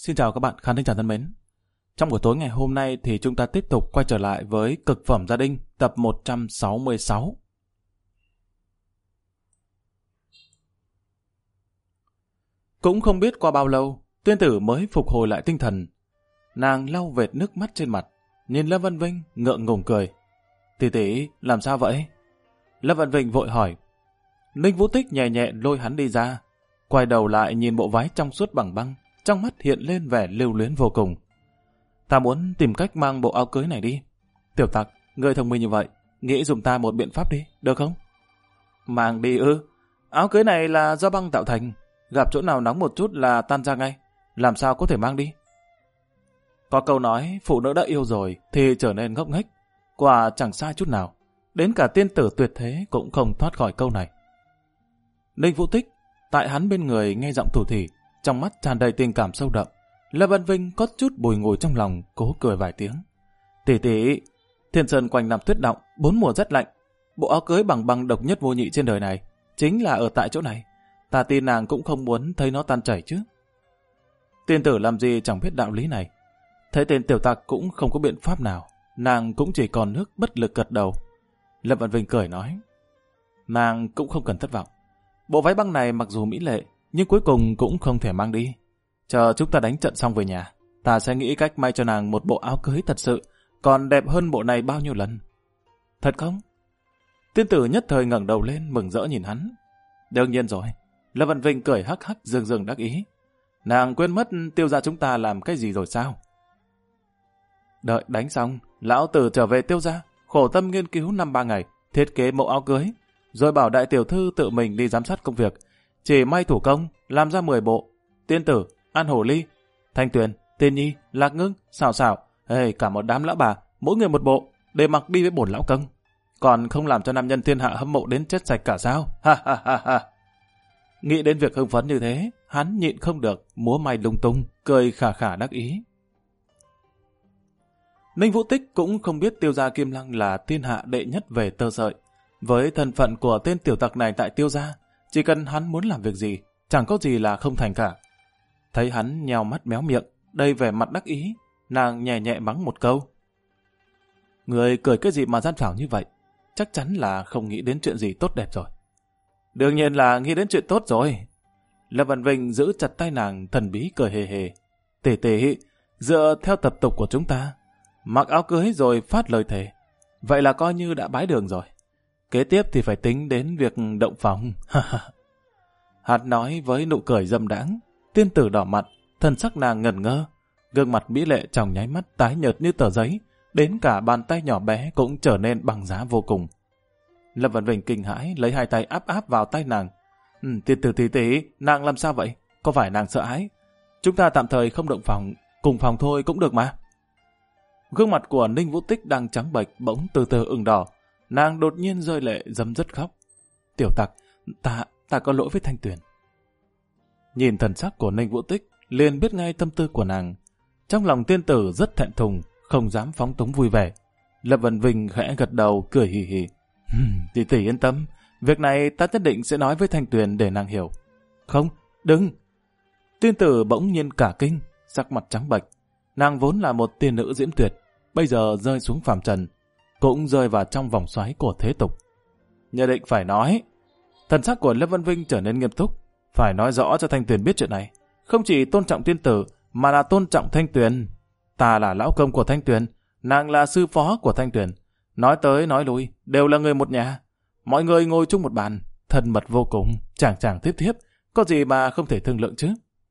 Xin chào các bạn khán thính giả thân mến. Trong buổi tối ngày hôm nay thì chúng ta tiếp tục quay trở lại với Cực phẩm gia đình tập 166. Cũng không biết qua bao lâu, tiên tử mới phục hồi lại tinh thần. Nàng lau vệt nước mắt trên mặt, nhìn Lâm Văn Vinh ngượng ngùng cười. Tỷ tỷ, làm sao vậy? Lâm Văn Vinh vội hỏi. Ninh Vũ Tích nhẹ nhẹ lôi hắn đi ra, quay đầu lại nhìn bộ váy trong suốt bằng băng, trong mắt hiện lên vẻ lưu luyến vô cùng. Ta muốn tìm cách mang bộ áo cưới này đi. Tiểu Tặc, ngươi thông minh như vậy, nghĩ dùng ta một biện pháp đi, được không? Mang đi ư? Áo cưới này là do băng tạo thành, gặp chỗ nào nóng một chút là tan ra ngay, làm sao có thể mang đi? Có câu nói phụ nữ đã yêu rồi thì trở nên ngốc nghếch, quả chẳng sai chút nào. Đến cả tiên tử tuyệt thế cũng không thoát khỏi câu này. Ninh Vũ Tích, tại hắn bên người nghe giọng thủ thỉ, trong mắt tràn đầy tình cảm sâu đậm. Lâm Văn Vinh có chút bùi ngùi trong lòng, cố cười vài tiếng. Tỷ tỷ, Thiên Sơn quanh năm tuyết động, 4 mùa rất lạnh. Bộ áo cưới bằng băng độc nhất vô nhị trên đời này, chính là ở tại chỗ này. Ta tin nàng cũng không muốn thấy nó tan chảy chứ. Tiên tử làm gì chẳng biết đạo lý này. Thấy tên Tiểu Tặc cũng không có biện pháp nào, nàng cũng chỉ còn nước bất lực gật đầu. Lâm Văn Vinh cười nói, nàng cũng không cần thất vọng. Bộ váy băng này mặc dù mỹ lệ, nhưng cuối cùng cũng không thể mang đi. Chờ chúng ta đánh trận xong về nhà, ta sẽ nghĩ cách may cho nàng một bộ áo cưới thật sự, còn đẹp hơn bộ này bao nhiêu lần. Thật không? Tiên tử nhất thời ngẩng đầu lên mừng rỡ nhìn hắn. Đương nhiên rồi. Lâm Văn Vinh cười hắc hắc dương dương đắc ý. Nàng quên mất Tiêu gia chúng ta làm cái gì rồi sao? Đợi đánh xong, lão tử trở về Tiêu gia, khổ tâm nghiên cứu 5-3 ngày, thiết kế mẫu áo cưới, rồi bảo đại tiểu thư tự mình đi giám sát công việc. Chỉ may thủ công, làm ra 10 bộ. Tiên tử, An Hổ Ly, Thanh Tuyền, Tiên Nhi, Lạc Ngưng, Xảo Xảo, cả một đám lão bà, mỗi người một bộ, để mặc đi với bổn lão công. Còn không làm cho nam nhân thiên hạ hâm mộ đến chết sạch cả sao? Ha ha ha ha. Nghĩ đến việc hưng phấn như thế, hắn nhịn không được, múa may lung tung, cười khà khà đắc ý. Ninh Vũ Tích cũng không biết Tiêu gia Kim Lăng là thiên hạ đệ nhất về tơ sợi. Với thân phận của tên tiểu tặc này tại Tiêu gia, chỉ cần hắn muốn làm việc gì, chẳng có gì là không thành cả. Thấy hắn nheo mắt méo miệng, đầy vẻ mặt đắc ý, nàng nhẹ nhẹ mắng một câu. Người cười cái gì mà gian phảo như vậy? Chắc chắn là không nghĩ đến chuyện gì tốt đẹp rồi. Đương nhiên là nghĩ đến chuyện tốt rồi. Lâm Văn Vinh giữ chặt tay nàng thần bí cười hề hề. Tỷ tỷ, dựa theo tập tục của chúng ta, mặc áo cưới rồi phát lời thề. Vậy là coi như đã bái đường rồi. Kế tiếp thì phải tính đến việc động phòng. Hắn nói với nụ cười dâm đãng. Tiên tử đỏ mặt, thân sắc nàng ngẩn ngơ. Gương mặt mỹ lệ trong nháy mắt tái nhợt như tờ giấy. Đến cả bàn tay nhỏ bé cũng trở nên bằng giá vô cùng. Lâm Văn Vinh kinh hãi lấy hai tay áp áp vào tay nàng. Tiên tử tỷ, nàng làm sao vậy? Có phải nàng sợ hãi? Chúng ta tạm thời không động phòng, cùng phòng thôi cũng được mà. Gương mặt của Ninh Vũ Tích đang trắng bệch bỗng từ từ ửng đỏ. Nàng đột nhiên rơi lệ rấm dứt khóc. Tiểu Tặc, ta có lỗi với Thanh Tuyền. Nhìn thần sắc của Ninh Vũ Tích, liền biết ngay tâm tư của nàng. Trong lòng tiên tử rất thẹn thùng, không dám phóng túng vui vẻ. Lâm Văn Vinh khẽ gật đầu cười hì hì. Tỷ tỷ yên tâm, việc này ta nhất định sẽ nói với Thanh Tuyền để nàng hiểu. Không, đừng. Tiên tử bỗng nhiên cả kinh, sắc mặt trắng bệch. Nàng vốn là một tiên nữ diễm tuyệt, bây giờ rơi xuống phàm trần, cũng rơi vào trong vòng xoáy của thế tục. Nhất định phải nói. Thần sắc của Lâm Văn Vinh trở nên nghiêm túc. Phải nói rõ cho Thanh Tuyền biết chuyện này. Không chỉ tôn trọng tiên tử, mà là tôn trọng Thanh Tuyền. Ta là lão công của Thanh Tuyền, nàng là sư phó của Thanh Tuyền. Nói tới nói lui, đều là người một nhà. Mọi người ngồi chung một bàn, thân mật vô cùng, chàng tiếp tiếp, có gì mà không thể thương lượng chứ.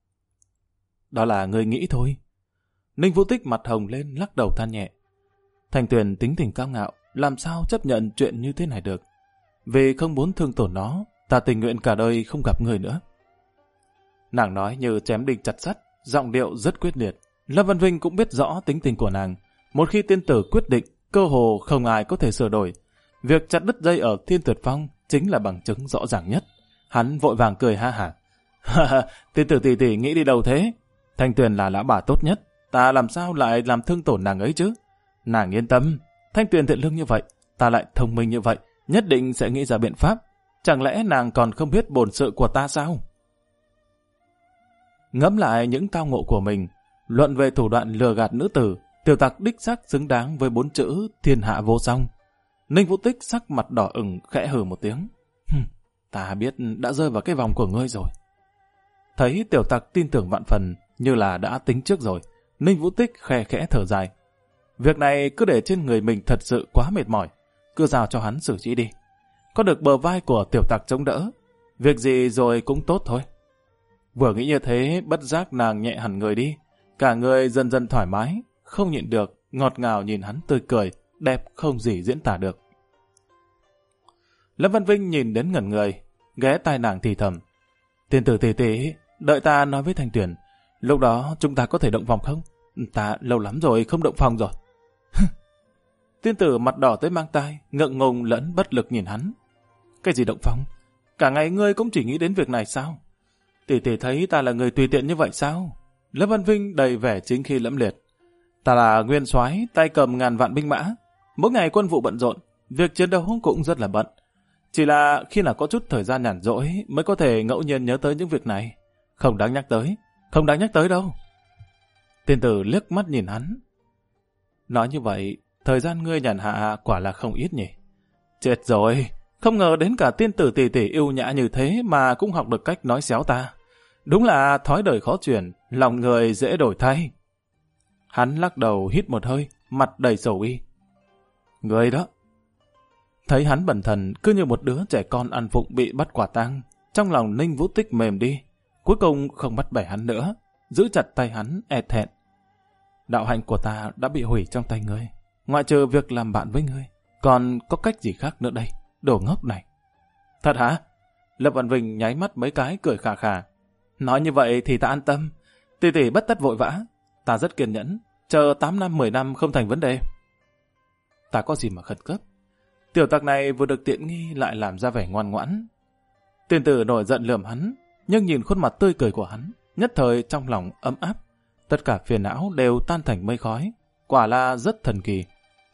Đó là người nghĩ thôi. Ninh Vũ Tích mặt hồng lên lắc đầu than nhẹ. Thanh Tuyền tính tình cao ngạo, làm sao chấp nhận chuyện như thế này được. Vì không muốn thương tổn nó, ta tình nguyện cả đời không gặp người nữa. Nàng nói như chém đinh chặt sắt, giọng điệu rất quyết liệt. Lâm Văn Vinh cũng biết rõ tính tình của nàng. Một khi tiên tử quyết định, cơ hồ không ai có thể sửa đổi. Việc chặt đứt dây ở Thiên Tuyệt Phong chính là bằng chứng rõ ràng nhất. Hắn vội vàng cười ha hả. Tiên tử tỷ tỷ nghĩ đi đâu thế? Thanh Tuyền là lão bà tốt nhất, ta làm sao lại làm thương tổn nàng ấy chứ? Nàng yên tâm, Thanh Tuyền thiện lương như vậy, ta lại thông minh như vậy, nhất định sẽ nghĩ ra biện pháp. Chẳng lẽ nàng còn không biết bổn sự của ta sao? Ngẫm lại những tao ngộ của mình, Luận về thủ đoạn lừa gạt nữ tử, tiểu tặc đích xác xứng đáng với 4 chữ thiên hạ vô song. Ninh Vũ Tích sắc mặt đỏ ửng khẽ hừ một tiếng. Ta biết đã rơi vào cái vòng của ngươi rồi. Thấy tiểu tặc tin tưởng vạn phần như là đã tính trước rồi, Ninh Vũ Tích khe khẽ thở dài. Việc này cứ để trên người mình thật sự quá mệt mỏi, cứ giao cho hắn xử trí đi. Có được bờ vai của tiểu tặc chống đỡ, việc gì rồi cũng tốt thôi. Vừa nghĩ như thế, bất giác nàng nhẹ hẳn người đi, cả người dần dần thoải mái, không nhịn được, ngọt ngào nhìn hắn tươi cười, đẹp không gì diễn tả được. Lâm Văn Vinh nhìn đến ngẩn người, ghé tai nàng thì thầm. Tiên tử tỷ tỷ, đợi ta nói với Thanh Tuyền, lúc đó chúng ta có thể động phòng không? Ta lâu lắm rồi không động phòng rồi. Tiên tử mặt đỏ tới mang tai, ngượng ngùng lẫn bất lực nhìn hắn. Cái gì động phòng? Cả ngày ngươi cũng chỉ nghĩ đến việc này sao? Tỷ tỷ thấy ta là người tùy tiện như vậy sao? Lâm Văn Vinh đầy vẻ chính khi lẫm liệt. Ta là nguyên soái, tay cầm ngàn vạn binh mã. Mỗi ngày quân vụ bận rộn, việc chiến đấu cũng rất là bận. Chỉ là khi nào có chút thời gian nhàn rỗi mới có thể ngẫu nhiên nhớ tới những việc này. Không đáng nhắc tới, không đáng nhắc tới đâu. Tiên tử liếc mắt nhìn hắn. Nói như vậy, thời gian ngươi nhàn hạ quả là không ít nhỉ. Chết rồi, không ngờ đến cả tiên tử tỷ tỷ yêu nhã như thế mà cũng học được cách nói xéo ta. Đúng là thói đời khó chuyển, lòng người dễ đổi thay. Hắn lắc đầu hít một hơi, mặt đầy sầu uy. Người đó. Thấy hắn bần thần cứ như một đứa trẻ con ăn vụng bị bắt quả tang, trong lòng Ninh Vũ Tích mềm đi. Cuối cùng không bắt bẻ hắn nữa, giữ chặt tay hắn e thẹn. Đạo hạnh của ta đã bị hủy trong tay ngươi, ngoại trừ việc làm bạn với ngươi, còn có cách gì khác nữa đây, đồ ngốc này. Thật hả? Lâm Văn Vinh nháy mắt mấy cái cười khà khà. Nói như vậy thì ta an tâm, tỷ tỷ bất tất vội vã, ta rất kiên nhẫn, chờ 8 năm 10 năm không thành vấn đề. Ta có gì mà khẩn cấp? Tiểu tặc này vừa được tiện nghi lại làm ra vẻ ngoan ngoãn. Tiên tử nổi giận lườm hắn, nhưng nhìn khuôn mặt tươi cười của hắn, nhất thời trong lòng ấm áp, tất cả phiền não đều tan thành mây khói, quả là rất thần kỳ.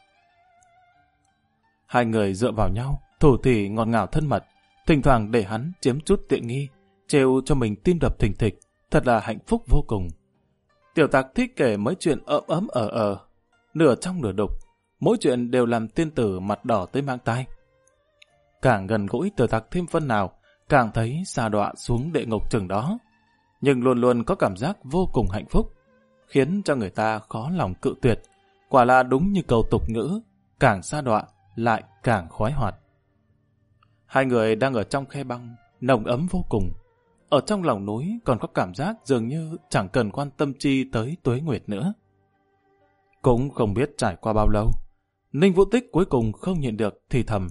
Hai người dựa vào nhau, thủ thỉ ngọt ngào thân mật, thỉnh thoảng để hắn chiếm chút tiện nghi, trêu cho mình tim đập thình thịch, thật là hạnh phúc vô cùng. Tiểu tặc thích kể mấy chuyện ấm nửa trong nửa đục, mỗi chuyện đều làm tiên tử mặt đỏ tới mang tai. Càng gần gũi tiểu tặc thêm phân nào, càng thấy sa đọa xuống địa ngục chừng đó, nhưng luôn luôn có cảm giác vô cùng hạnh phúc, khiến cho người ta khó lòng cự tuyệt. Quả là đúng như câu tục ngữ, càng sa đọa lại càng khoái hoạt. Hai người đang ở trong khe băng, nồng ấm vô cùng. Ở trong lòng núi còn có cảm giác dường như chẳng cần quan tâm chi tới tuế nguyệt nữa. Cũng không biết trải qua bao lâu, Ninh Vũ Tích cuối cùng không nhịn được thì thầm.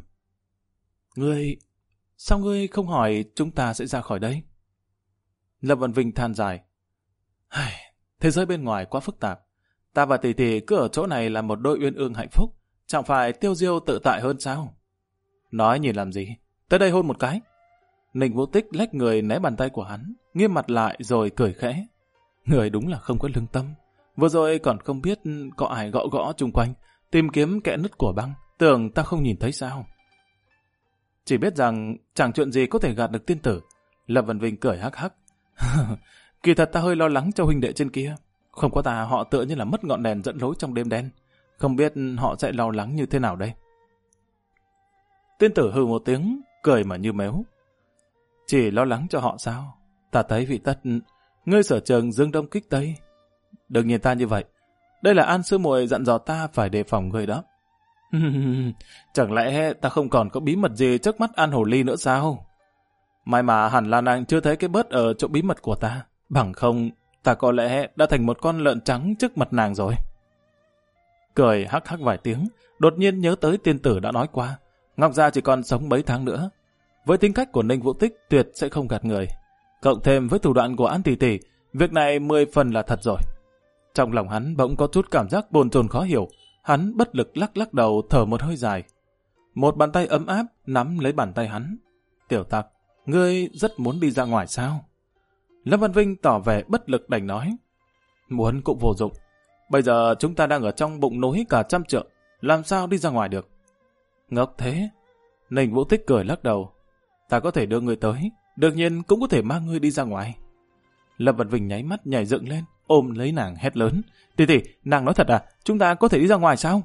Sao ngươi không hỏi chúng ta sẽ ra khỏi đây? Lâm Văn Vinh than dài. Thế giới bên ngoài quá phức tạp. Ta và tỷ tỷ cứ ở chỗ này là một đôi uyên ương hạnh phúc, chẳng phải tiêu diêu tự tại hơn sao? Nói nhìn làm gì? Tới đây hôn một cái. Ninh Vũ Tích lách người né bàn tay của hắn, nghiêm mặt lại rồi cười khẽ. Người đúng là không có lương tâm. Vừa rồi còn không biết có ai gõ gõ chung quanh, tìm kiếm kẽ nứt của băng, tưởng ta không nhìn thấy sao? Chỉ biết rằng chẳng chuyện gì có thể gạt được tiên tử. Lâm Văn Vinh cười hắc hắc. Kỳ thật ta hơi lo lắng cho huynh đệ trên kia. Không có ta họ tựa như là mất ngọn đèn dẫn lối trong đêm đen. Không biết họ sẽ lo lắng như thế nào đây? Tiên tử hừ một tiếng, cười mà như mếu. Chỉ lo lắng cho họ sao? Ta thấy vị tất, ngươi sở trường dương đông kích tây. Đừng nhìn ta như vậy. Đây là An sư muội dặn dò ta phải đề phòng ngươi đó. Chẳng lẽ ta không còn có bí mật gì trước mắt An Hồ Ly nữa sao? May mà hẳn là nàng chưa thấy cái bớt ở chỗ bí mật của ta. Bằng không, ta có lẽ đã thành một con lợn trắng trước mặt nàng rồi. Cười hắc hắc vài tiếng, đột nhiên nhớ tới tiên tử đã nói qua. Ngọc Gia chỉ còn sống mấy tháng nữa. Với tính cách của Ninh Vũ Tích tuyệt sẽ không gạt người. Cộng thêm với thủ đoạn của An tỷ tỷ, việc này 10 phần là thật rồi. Trong lòng hắn bỗng có chút cảm giác bồn chồn khó hiểu. Hắn bất lực lắc lắc đầu thở một hơi dài. Một bàn tay ấm áp nắm lấy bàn tay hắn. Tiểu tặc, ngươi rất muốn đi ra ngoài sao? Lâm Văn Vinh tỏ vẻ bất lực đành nói. Muốn cũng vô dụng. Bây giờ chúng ta đang ở trong bụng núi cả 100 trượng. Làm sao đi ra ngoài được? Ngốc thế. Ninh Vũ Tích cười lắc đầu. Ta có thể đưa ngươi tới, đương nhiên cũng có thể mang ngươi đi ra ngoài. Lâm Văn Vinh nháy mắt nhảy dựng lên, ôm lấy nàng hét lớn. Tỷ tỷ, nàng nói thật à, chúng ta có thể đi ra ngoài sao?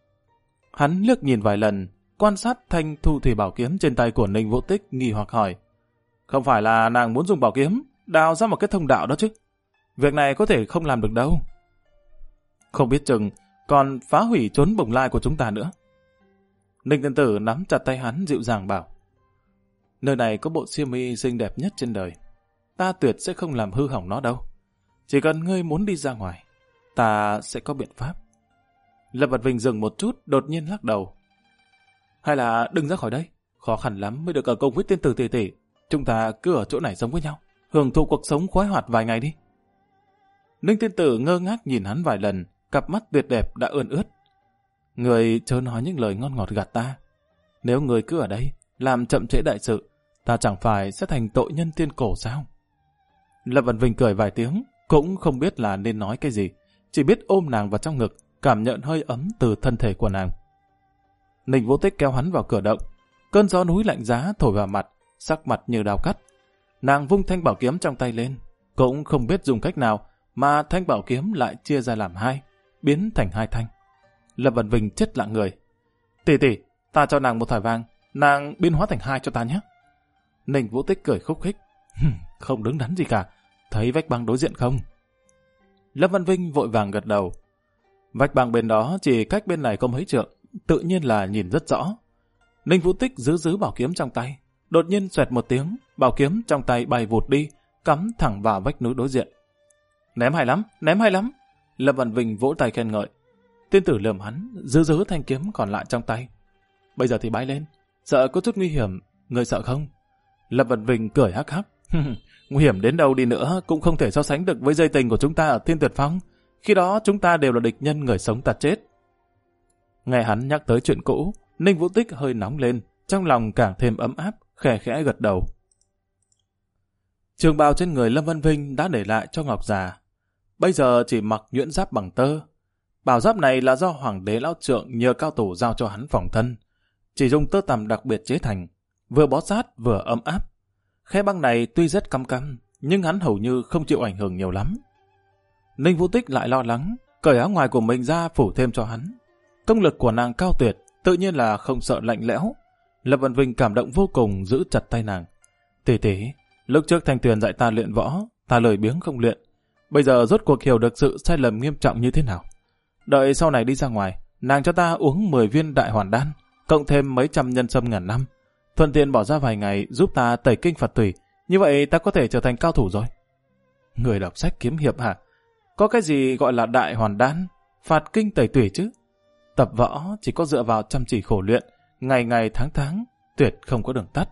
Hắn liếc nhìn vài lần, quan sát thanh thu thủy bảo kiếm trên tay của Ninh Vũ Tích, nghi hoặc hỏi. Không phải là nàng muốn dùng bảo kiếm đào ra một cái thông đạo đó chứ? Việc này có thể không làm được đâu. Không biết chừng còn phá hủy chốn bồng lai của chúng ta nữa. Ninh Tiên Tử nắm chặt tay hắn dịu dàng bảo. Nơi này có bộ xiêm y xinh đẹp nhất trên đời. Ta tuyệt sẽ không làm hư hỏng nó đâu. Chỉ cần ngươi muốn đi ra ngoài, ta sẽ có biện pháp. Lâm Vật Vinh dừng một chút, đột nhiên lắc đầu. Hay là đừng ra khỏi đây, khó khăn lắm mới được ở cùng với Tiên Tử tỷ tỷ. Chúng ta cứ ở chỗ này sống với nhau, hưởng thụ cuộc sống khoái hoạt vài ngày đi. Ninh Tiên Tử ngơ ngác nhìn hắn vài lần, cặp mắt tuyệt đẹp đã ươn ướt. Người chớ nói những lời ngon ngọt gạt ta. Nếu người cứ ở đây, làm chậm trễ đại sự, ta chẳng phải sẽ thành tội nhân tiên cổ sao? Lâm Văn Vinh cười vài tiếng, cũng không biết là nên nói cái gì, chỉ biết ôm nàng vào trong ngực, cảm nhận hơi ấm từ thân thể của nàng. Ninh Vũ Tích kéo hắn vào cửa động, cơn gió núi lạnh giá thổi vào mặt, sắc mặt như đao cắt. Nàng vung thanh bảo kiếm trong tay lên, cũng không biết dùng cách nào mà thanh bảo kiếm lại chia ra làm hai, biến thành hai thanh. Lâm Văn Vinh chết lặng người. Tỷ tỷ, ta cho nàng một thỏi vàng, nàng biến hóa thành hai cho ta nhé. Ninh Vũ Tích cười khúc khích. Không đứng đắn gì cả, thấy vách băng đối diện không? Lâm Văn Vinh vội vàng gật đầu. Vách băng bên đó chỉ cách bên này có mấy trượng, tự nhiên là nhìn rất rõ. Ninh Vũ Tích giữ bảo kiếm trong tay, đột nhiên xoẹt một tiếng, bảo kiếm trong tay bay vụt đi, cắm thẳng vào vách núi đối diện. Ném hay lắm, ném hay lắm. Lâm Văn Vinh vỗ tay khen ngợi. Tiên tử lườm hắn, giữ thanh kiếm còn lại trong tay. Bây giờ thì bay lên, sợ có chút nguy hiểm, người sợ không? Lâm Văn Vinh cười hắc hắc. Nguy hiểm đến đâu đi nữa cũng không thể so sánh được với dây tình của chúng ta ở Thiên Tuyệt Phong. Khi đó chúng ta đều là địch nhân, người sống ta chết. Nghe hắn nhắc tới chuyện cũ, Ninh Vũ Tích hơi nóng lên, trong lòng càng thêm ấm áp, khẽ khẽ gật đầu. Trường bào trên người Lâm Văn Vinh đã để lại cho Ngọc già. Bây giờ chỉ mặc nhuyễn giáp bằng tơ. Bảo giáp này là do Hoàng đế Lão Trượng nhờ cao thủ giao cho hắn phòng thân. Chỉ dùng tơ tằm đặc biệt chế thành, vừa bó sát vừa ấm áp. Khe băng này tuy rất căm căm, nhưng hắn hầu như không chịu ảnh hưởng nhiều lắm. Ninh Vũ Tích lại lo lắng, cởi áo ngoài của mình ra phủ thêm cho hắn. Công lực của nàng cao tuyệt, tự nhiên là không sợ lạnh lẽo. Lâm Văn Vinh cảm động vô cùng, giữ chặt tay nàng. Tỷ tỷ, lúc trước Thanh Tuyền dạy ta luyện võ, ta lười biếng không luyện. Bây giờ rốt cuộc hiểu được sự sai lầm nghiêm trọng như thế nào. Đợi sau này đi ra ngoài, nàng cho ta uống 10 viên đại hoàn đan, cộng thêm mấy trăm nhân sâm ngàn năm. Thuận tiện bỏ ra vài ngày giúp ta tẩy kinh Phật tùy, như vậy ta có thể trở thành cao thủ rồi. Người đọc sách kiếm hiệp hả? Có cái gì gọi là đại hoàn đan, phạt kinh tẩy tùy chứ? Tập võ chỉ có dựa vào chăm chỉ khổ luyện, ngày ngày tháng tháng, tuyệt không có đường tắt.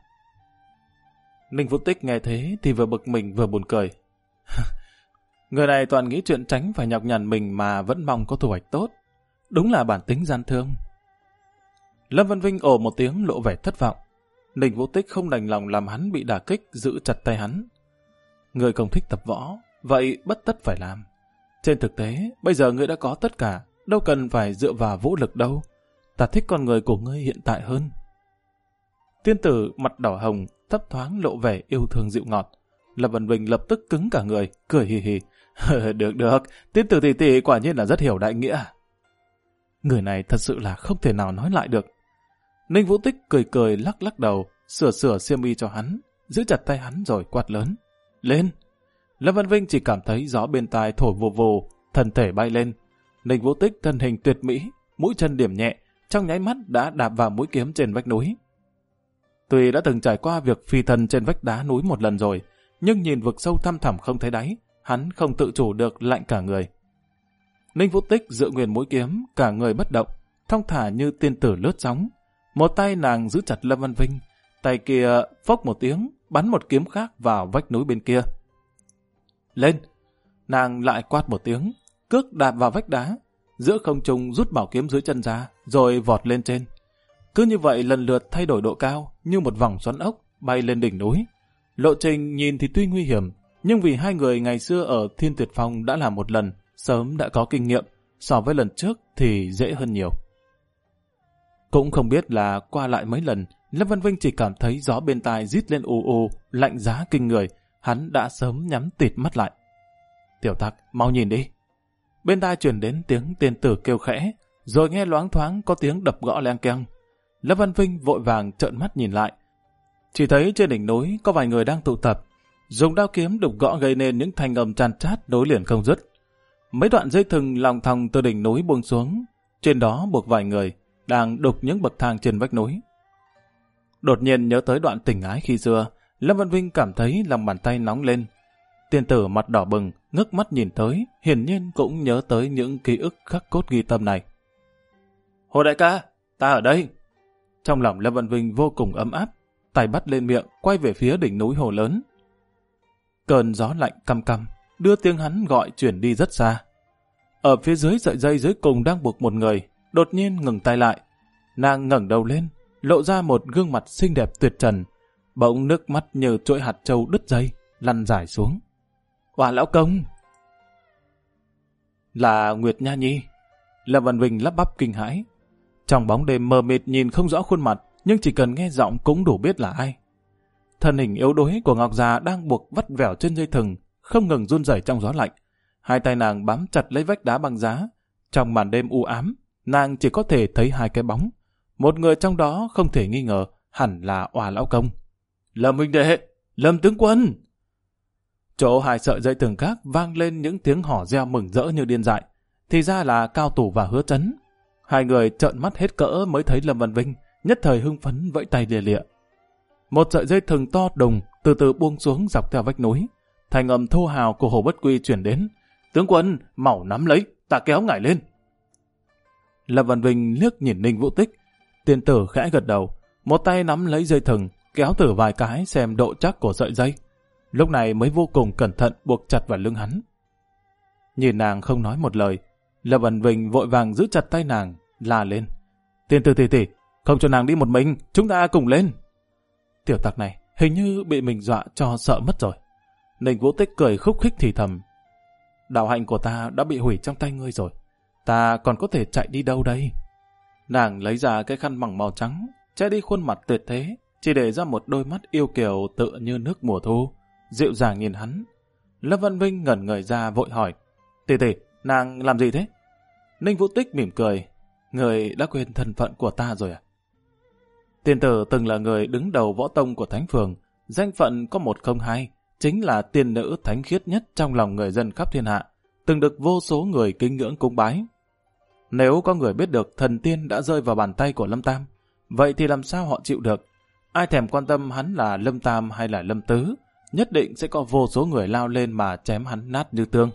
Ninh Vũ Tích nghe thế thì vừa bực mình vừa buồn cười. Người này toàn nghĩ chuyện tránh phải nhọc nhằn mình mà vẫn mong có thu hoạch tốt. Đúng là bản tính gian thương. Lâm Văn Vinh ồ một tiếng lộ vẻ thất vọng. Ninh Vũ Tích không đành lòng làm hắn bị đả kích, giữ chặt tay hắn. Người không thích tập võ, vậy bất tất phải làm. Trên thực tế, bây giờ ngươi đã có tất cả, đâu cần phải dựa vào vũ lực đâu. Ta thích con người của ngươi hiện tại hơn. Tiên tử mặt đỏ hồng, thấp thoáng lộ vẻ yêu thương dịu ngọt. Lâm Văn Vinh lập tức cứng cả người, cười hì hì. Được, tiên tử tỷ tỷ quả nhiên là rất hiểu đại nghĩa. Người này thật sự là không thể nào nói lại được. Ninh Vũ Tích cười lắc đầu, sửa xiêm y cho hắn, giữ chặt tay hắn rồi quát lớn. Lên! Lâm Văn Vinh chỉ cảm thấy gió bên tai thổi vù vù, thân thể bay lên. Ninh Vũ Tích thân hình tuyệt mỹ, mũi chân điểm nhẹ, trong nháy mắt đã đạp vào mũi kiếm trên vách núi. Tuy đã từng trải qua việc phi thân trên vách đá núi một lần rồi, nhưng nhìn vực sâu thăm thẳm không thấy đáy, hắn không tự chủ được lạnh cả người. Ninh Vũ Tích giữ nguyên mũi kiếm, cả người bất động, thong thả như tiên tử lướt sóng. Một tay nàng giữ chặt Lâm Văn Vinh, tay kia phốc một tiếng, bắn một kiếm khác vào vách núi bên kia. Lên! Nàng lại quát một tiếng, cước đạp vào vách đá, giữa không trung rút bảo kiếm dưới chân ra, rồi vọt lên trên. Cứ như vậy lần lượt thay đổi độ cao, như một vòng xoắn ốc, bay lên đỉnh núi. Lộ trình nhìn thì tuy nguy hiểm, nhưng vì hai người ngày xưa ở Thiên Tuyệt Phong đã làm một lần, sớm đã có kinh nghiệm, so với lần trước thì dễ hơn nhiều. Cũng không biết là qua lại mấy lần, Lâm Văn Vinh chỉ cảm thấy gió bên tai rít lên ù ù, lạnh giá kinh người, hắn đã sớm nhắm tịt mắt lại. Tiểu Tặc, mau nhìn đi. Bên tai truyền đến tiếng tiên tử kêu khẽ, rồi nghe loáng thoáng có tiếng đập gõ leng keng. Lâm Văn Vinh vội vàng trợn mắt nhìn lại. Chỉ thấy trên đỉnh núi có vài người đang tụ tập, dùng đao kiếm đục gõ gây nên những thanh âm chan chát nối liền không dứt. Mấy đoạn dây thừng lòng thòng từ đỉnh núi buông xuống, trên đó buộc vài người đang đục những bậc thang trên vách núi. Đột nhiên nhớ tới đoạn tình ái khi xưa, Lâm Văn Vinh cảm thấy lòng bàn tay nóng lên. Tiên tử mặt đỏ bừng, ngước mắt nhìn tới, hiển nhiên cũng nhớ tới những ký ức khắc cốt ghi tâm này. Hồ đại ca, ta ở đây. Trong lòng Lâm Văn Vinh vô cùng ấm áp, tay bắt lên miệng, quay về phía đỉnh núi hồ lớn. Cơn gió lạnh căm căm, đưa tiếng hắn gọi chuyển đi rất xa. Ở phía dưới sợi dây dưới cùng đang buộc một người, đột nhiên ngừng tay lại. Nàng ngẩng đầu lên, lộ ra một gương mặt xinh đẹp tuyệt trần, bỗng nước mắt như chuỗi hạt châu đứt dây, lăn dài xuống. Oà lão công! Là Nguyệt Nha Nhi. Lâm Văn Vinh lắp bắp kinh hãi. Trong bóng đêm mờ mịt nhìn không rõ khuôn mặt, nhưng chỉ cần nghe giọng cũng đủ biết là ai. Thân hình yếu đuối của Ngọc Già đang buộc vắt vẻo trên dây thừng, không ngừng run rẩy trong gió lạnh. Hai tay nàng bám chặt lấy vách đá băng giá. Trong màn đêm u ám, nàng chỉ có thể thấy hai cái bóng. Một người trong đó không thể nghi ngờ hẳn là Oà lão công. Lâm huynh đệ, Lâm tướng quân! Chỗ hai sợi dây thừng khác vang lên những tiếng hò reo mừng rỡ như điên dại. Thì ra là Cao Tủ và Hứa Chấn. Hai người trợn mắt hết cỡ mới thấy Lâm Văn Vinh, nhất thời hưng phấn vẫy tay lìa lịa. Một sợi dây thừng to đùng từ từ buông xuống dọc theo vách núi. Thành âm thô hào của Hồ Bất Quy chuyển đến. Tướng quân, mau nắm lấy, ta kéo ngài lên. Lâm Văn Vinh liếc nhìn Ninh Vũ Tích. Tiên tử khẽ gật đầu, một tay nắm lấy dây thừng, kéo thử vài cái xem độ chắc của sợi dây. Lúc này mới vô cùng cẩn thận buộc chặt vào lưng hắn. Nhìn nàng không nói một lời, Lâm Văn Vinh vội vàng giữ chặt tay nàng, la lên. Tiên tử tỷ, không cho nàng đi một mình, chúng ta cùng lên. Tiểu Tặc này hình như bị mình dọa cho sợ mất rồi. Ninh Vũ Tích cười khúc khích thì thầm. Đạo hạnh của ta đã bị hủy trong tay ngươi rồi, ta còn có thể chạy đi đâu đây? Nàng lấy ra cái khăn mỏng màu trắng, che đi khuôn mặt tuyệt thế, chỉ để ra một đôi mắt yêu kiều tựa như nước mùa thu, dịu dàng nhìn hắn. Lâm Văn Vinh ngẩn người ra vội hỏi. Tỷ, nàng làm gì thế? Ninh Vũ Tích mỉm cười. Người đã quên thân phận của ta rồi à? Tiên tử từng là người đứng đầu võ tông của Thánh Phường, danh phận có 102, chính là tiên nữ thánh khiết nhất trong lòng người dân khắp thiên hạ, từng được vô số người kính ngưỡng cúng bái. Nếu có người biết được thần tiên đã rơi vào bàn tay của Lâm Tam, vậy thì làm sao họ chịu được? Ai thèm quan tâm hắn là Lâm Tam hay là Lâm Tứ, nhất định sẽ có vô số người lao lên mà chém hắn nát như tương.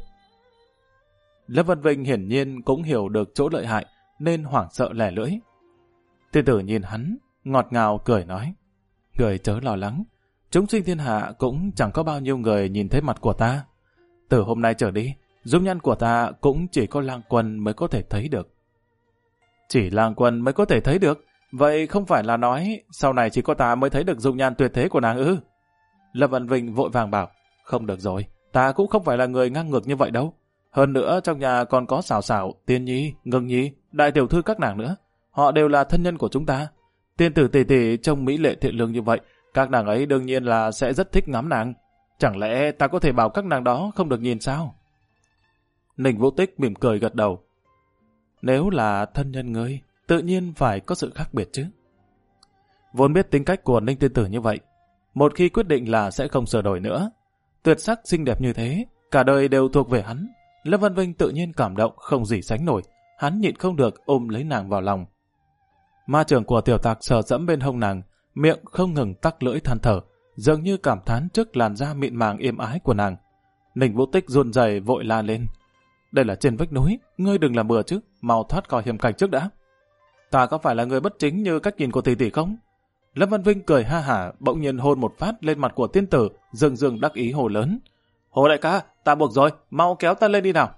Lâm Văn Vinh hiển nhiên cũng hiểu được chỗ lợi hại, nên hoảng sợ lẻ lưỡi. Tiên tử nhìn hắn, ngọt ngào cười nói. Người chớ lo lắng, chúng sinh thiên hạ cũng chẳng có bao nhiêu người nhìn thấy mặt của ta. Từ hôm nay trở đi, dung nhan của ta cũng chỉ có Lang Quân mới có thể thấy được. Chỉ Lang Quân mới có thể thấy được? Vậy không phải là nói sau này chỉ có ta mới thấy được dung nhan tuyệt thế của nàng ư? Lâm Văn Vinh vội vàng bảo. Không được rồi, ta cũng không phải là người ngang ngược như vậy đâu. Hơn nữa trong nhà còn có Xảo Xảo, Tiên Nhi, Ngưng Nhi, đại tiểu thư các nàng nữa. Họ đều là thân nhân của chúng ta. Tiên tử tỷ trông mỹ lệ thiện lương như vậy, các nàng ấy đương nhiên là sẽ rất thích ngắm nàng. Chẳng lẽ ta có thể bảo các nàng đó không được nhìn sao? Ninh Vũ Tích mỉm cười gật đầu. Nếu là thân nhân ngươi, tự nhiên phải có sự khác biệt chứ. Vốn biết tính cách của Ninh tiên tử như vậy, một khi quyết định là sẽ không sửa đổi nữa. Tuyệt sắc xinh đẹp như thế, cả đời đều thuộc về hắn. Lâm Văn Vinh tự nhiên cảm động không gì sánh nổi, hắn nhịn không được ôm lấy nàng vào lòng. Ma trưởng của Tiểu Tặc sờ dẫm bên hông nàng, miệng không ngừng tắc lưỡi than thở, dường như cảm thán trước làn da mịn màng êm ái của nàng. Ninh Vũ Tích run rẩy vội la lên. Đây là trên vách núi, ngươi đừng làm bừa chứ, mau thoát khỏi hiểm cảnh trước đã. Ta có phải là người bất chính như cách nhìn của tỷ không? Lâm Văn Vinh cười ha hả, bỗng nhiên hôn một phát lên mặt của tiên tử, rưng rưng đắc ý hồ lớn. Hồ đại ca, ta buộc rồi, mau kéo ta lên đi nào.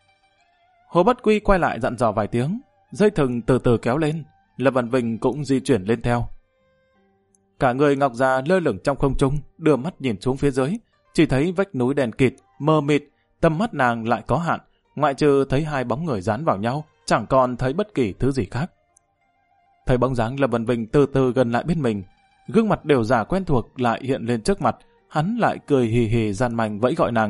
Hồ Bất Quy quay lại dặn dò vài tiếng, dây thừng từ từ kéo lên, Lâm Văn Vinh cũng di chuyển lên theo. Cả người Ngọc Già lơ lửng trong không trung, đưa mắt nhìn xuống phía dưới, chỉ thấy vách núi đèn kịt, mờ mịt, tầm mắt nàng lại có hạn, ngoại trừ thấy hai bóng người dán vào nhau, chẳng còn thấy bất kỳ thứ gì khác. Thấy bóng dáng Lâm Văn Vinh từ từ gần lại bên mình, gương mặt đều giả quen thuộc lại hiện lên trước mặt, hắn lại cười hì hì gian manh vẫy gọi nàng.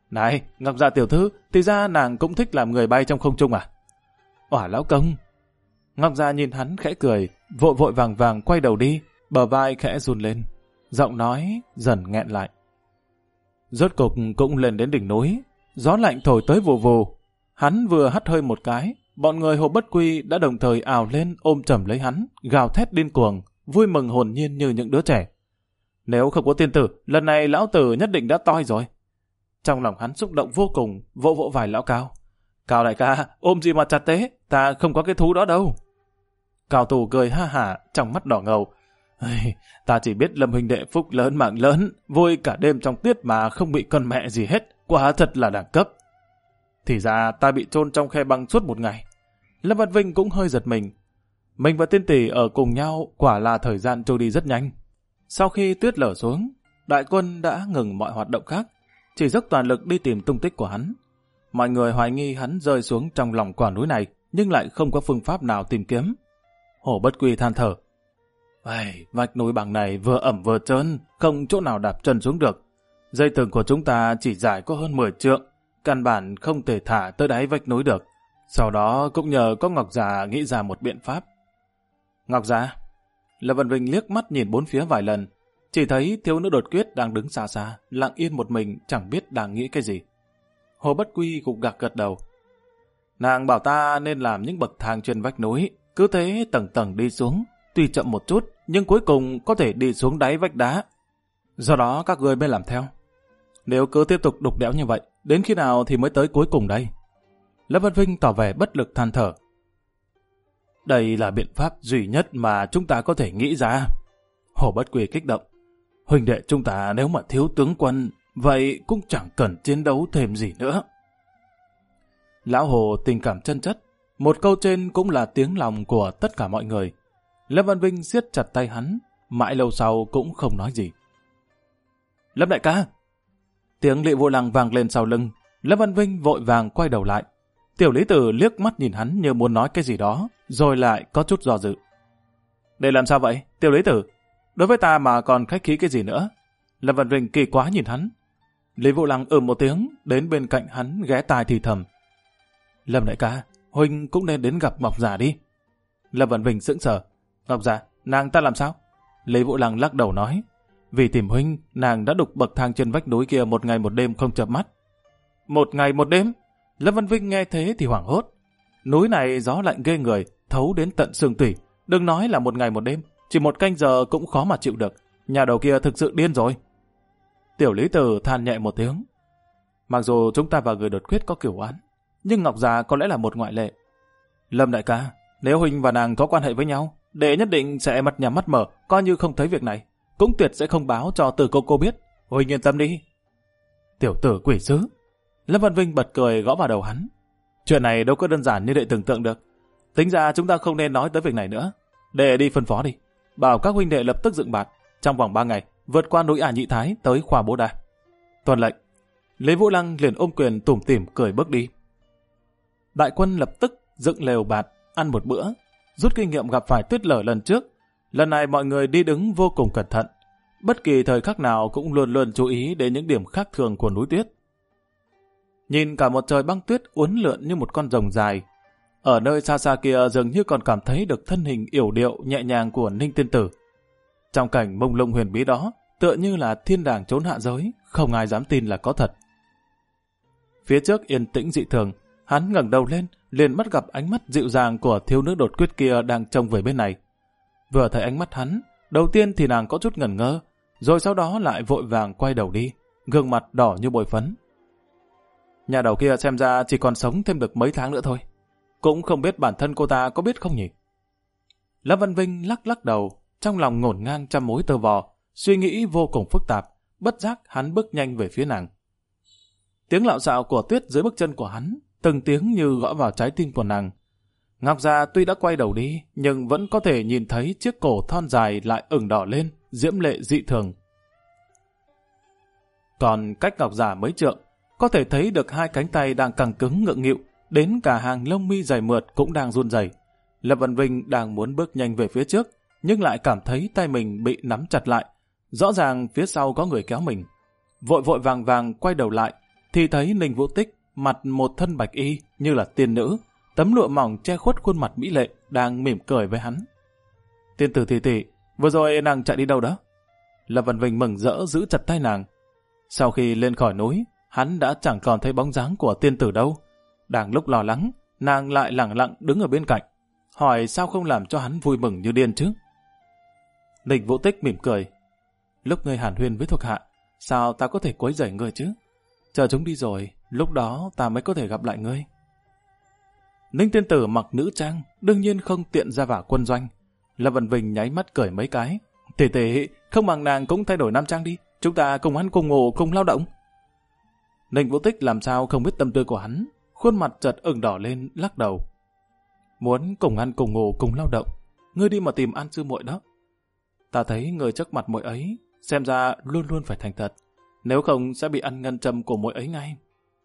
Này, Ngọc Dạ tiểu thư, thì ra nàng cũng thích làm người bay trong không trung à? Oả lão công. Ngọc Dạ nhìn hắn khẽ cười, vội vội vàng vàng quay đầu đi, bờ vai khẽ run lên. Giọng nói dần nghẹn lại. Rốt cục cũng lên đến đỉnh núi, gió lạnh thổi tới vù vù. Hắn vừa hắt hơi một cái, bọn người Hồ Bất Quy đã đồng thời ào lên ôm chầm lấy hắn, gào thét điên cuồng, vui mừng hồn nhiên như những đứa trẻ. Nếu không có tiên tử, lần này lão tử nhất định đã toi rồi. Trong lòng hắn xúc động vô cùng, vỗ vỗ vai lão Cao. Cao đại ca, ôm gì mà chặt thế, ta không có cái thú đó đâu. Cao Tù cười ha hả, trong mắt đỏ ngầu. Ta chỉ biết Lâm huynh đệ phúc lớn mạng lớn, vui cả đêm trong tuyết mà không bị con mẹ gì hết, quả thật là đẳng cấp. Thì ra ta bị chôn trong khe băng suốt một ngày. Lâm Văn Vinh cũng hơi giật mình. Mình và tiên tỷ ở cùng nhau, quả là thời gian trôi đi rất nhanh. Sau khi tuyết lở xuống, đại quân đã ngừng mọi hoạt động khác, chỉ dốc toàn lực đi tìm tung tích của hắn. Mọi người hoài nghi hắn rơi xuống trong lòng quả núi này, nhưng lại không có phương pháp nào tìm kiếm. Hồ Bất Quy than thở. Vách núi bằng này vừa ẩm vừa trơn, không chỗ nào đạp chân xuống được. Dây thừng của chúng ta chỉ dài có hơn 10 trượng, căn bản không thể thả tới đáy vách núi được. Sau đó cũng nhờ có Ngọc Già nghĩ ra một biện pháp. Ngọc Già? Lâm Văn Vinh liếc mắt nhìn bốn phía vài lần, chỉ thấy thiếu nữ Đột Quyết đang đứng xa xa, lặng yên một mình, chẳng biết đang nghĩ cái gì. Hồ Bất Quy gục gạc gật đầu. Nàng bảo ta nên làm những bậc thang trên vách núi, cứ thế tầng tầng đi xuống, tuy chậm một chút, nhưng cuối cùng có thể đi xuống đáy vách đá. Do đó các ngươi mới làm theo. Nếu cứ tiếp tục đục đẽo như vậy, đến khi nào thì mới tới cuối cùng đây? Lâm Văn Vinh tỏ vẻ bất lực than thở. Đây là biện pháp duy nhất mà chúng ta có thể nghĩ ra. Hồ Bất Quy kích động. Huynh đệ chúng ta nếu mà thiếu tướng quân, vậy cũng chẳng cần chiến đấu thêm gì nữa. Lão Hồ tình cảm chân chất, một câu trên cũng là tiếng lòng của tất cả mọi người. Lâm Văn Vinh siết chặt tay hắn, mãi lâu sau cũng không nói gì. Lâm đại ca! Tiếng Lệ Vô Lăng vang lên sau lưng, Lâm Văn Vinh vội vàng quay đầu lại. Tiểu Lý Tử liếc mắt nhìn hắn như muốn nói cái gì đó, rồi lại có chút do dự. Để làm sao vậy, Tiểu Lý Tử? Đối với ta mà còn khách khí cái gì nữa? Lâm Văn Vinh kỳ quá nhìn hắn. Lý Vô Lăng một tiếng, đến bên cạnh hắn ghé tai thì thầm. Lâm đại ca, huynh cũng nên đến gặp Ngọc Già đi. Lâm Văn Vinh sững sờ. Ngọc Già, nàng ta làm sao? Lý Vô Lăng lắc đầu nói. Vì tìm huynh, nàng đã đục bậc thang trên vách núi kia một ngày một đêm không chợp mắt. Một ngày một đêm? Lâm Văn Vinh nghe thế thì hoảng hốt. Núi này gió lạnh ghê người, thấu đến tận xương tủy. Đừng nói là một ngày một đêm, chỉ một canh giờ cũng khó mà chịu được. Nhà đầu kia thực sự điên rồi. Tiểu Lý Tử than nhẹ một tiếng. Mặc dù chúng ta và người Đột Quyết có cửu oán, nhưng Ngọc Già có lẽ là một ngoại lệ. Lâm đại ca, nếu huynh và nàng có quan hệ với nhau, đệ nhất định sẽ mắt nhắm mắt mở, coi như không thấy việc này. Cũng tuyệt sẽ không báo cho Từ cô biết. Huynh yên tâm đi. Tiểu tử quỷ sứ. Lâm Văn Vinh bật cười gõ vào đầu hắn. Chuyện này đâu có đơn giản như đệ tưởng tượng được. Tính ra chúng ta không nên nói tới việc này nữa. Đệ đi phân phó đi. Bảo các huynh đệ lập tức dựng bạt. Trong vòng 3 ngày, vượt qua núi Ả Nhị Thái tới Khoa Bố Đa. Tuân lệnh. Lý Vũ Lăng liền ôm quyền tủm tỉm cười bước đi. Đại quân lập tức dựng lều bạt, ăn một bữa. Rút kinh nghiệm gặp phải tuyết lở lần trước. Lần này mọi người đi đứng vô cùng cẩn thận. Bất kỳ thời khắc nào cũng luôn luôn chú ý đến những điểm khác thường của núi tuyết. Nhìn cả một trời băng tuyết uốn lượn như một con rồng dài. Ở nơi xa xa kia dường như còn cảm thấy được thân hình yểu điệu nhẹ nhàng của Ninh Tiên Tử. Trong cảnh mông lung huyền bí đó, tựa như là thiên đàng trốn hạ giới, không ai dám tin là có thật. Phía trước yên tĩnh dị thường, hắn ngẩng đầu lên, liền bắt gặp ánh mắt dịu dàng của thiếu nữ Đột Quyết kia đang trông về bên này. Vừa thấy ánh mắt hắn, đầu tiên thì nàng có chút ngẩn ngơ, rồi sau đó lại vội vàng quay đầu đi, gương mặt đỏ như bột phấn. Nhà đầu kia xem ra chỉ còn sống thêm được mấy tháng nữa thôi. Cũng không biết bản thân cô ta có biết không nhỉ? Lâm Văn Vinh lắc lắc đầu, trong lòng ngổn ngang trăm mối tơ vò, suy nghĩ vô cùng phức tạp, bất giác hắn bước nhanh về phía nàng. Tiếng lạo xạo của tuyết dưới bước chân của hắn, từng tiếng như gõ vào trái tim của nàng. Ngọc Già tuy đã quay đầu đi, nhưng vẫn có thể nhìn thấy chiếc cổ thon dài lại ửng đỏ lên, diễm lệ dị thường. Còn cách Ngọc Già mấy trượng, có thể thấy được hai cánh tay đang căng cứng ngượng nghịu, đến cả hàng lông mi dày mượt cũng đang run rẩy. Lâm Văn Vinh đang muốn bước nhanh về phía trước, nhưng lại cảm thấy tay mình bị nắm chặt lại. Rõ ràng phía sau có người kéo mình. Vội vội vàng vàng quay đầu lại, thì thấy Ninh Vũ Tích mặt một thân bạch y như là tiên nữ, tấm lụa mỏng che khuất khuôn mặt mỹ lệ, đang mỉm cười với hắn. Tiên tử tỷ, vừa rồi nàng chạy đi đâu đó? Lâm Văn Vinh mừng rỡ giữ chặt tay nàng. Sau khi lên khỏi núi, hắn đã chẳng còn thấy bóng dáng của tiên tử đâu. Đang lúc lo lắng, nàng lại lẳng lặng đứng ở bên cạnh, hỏi sao không làm cho hắn vui mừng như điên chứ. Ninh Vũ Tích mỉm cười. Lúc ngươi hàn huyên với thuộc hạ, sao ta có thể quấy rầy ngươi chứ? Chờ chúng đi rồi, lúc đó ta mới có thể gặp lại ngươi. Ninh tiên tử mặc nữ trang, đương nhiên không tiện ra vào quân doanh. Lâm Văn Vinh nháy mắt cười mấy cái. Tỷ, không bằng nàng cũng thay đổi nam trang đi, chúng ta cùng ăn cùng ngủ cùng lao động. Ninh Vũ Tích làm sao không biết tâm tư của hắn, khuôn mặt chợt ửng đỏ lên, lắc đầu. Muốn cùng ăn cùng ngủ cùng lao động, ngươi đi mà tìm An sư muội đó. Ta thấy người trước mặt muội ấy, xem ra luôn luôn phải thành thật, nếu không sẽ bị ăn ngân châm của muội ấy ngay.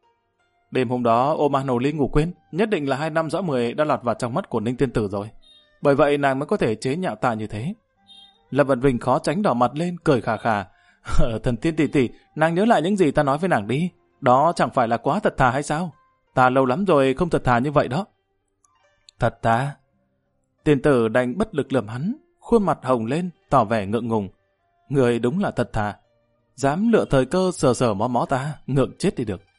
Đêm hôm đó ôm An Hồ Ly ngủ quên, nhất định là 2 năm rõ 10 đã lọt vào trong mắt của Ninh tiên tử rồi. Bởi vậy nàng mới có thể chế nhạo ta như thế. Lâm Văn Vinh khó tránh đỏ mặt lên, cười khà khà. Thần tiên tỷ, nàng nhớ lại những gì ta nói với nàng đi. Đó chẳng phải là quá thật thà hay sao? Ta lâu lắm rồi không thật thà như vậy đó. Thật thà? Tiên tử đành bất lực lườm hắn, khuôn mặt hồng lên, tỏ vẻ ngượng ngùng. Người đúng là thật thà. Dám lựa thời cơ sờ mó mó ta, ngượng chết đi được.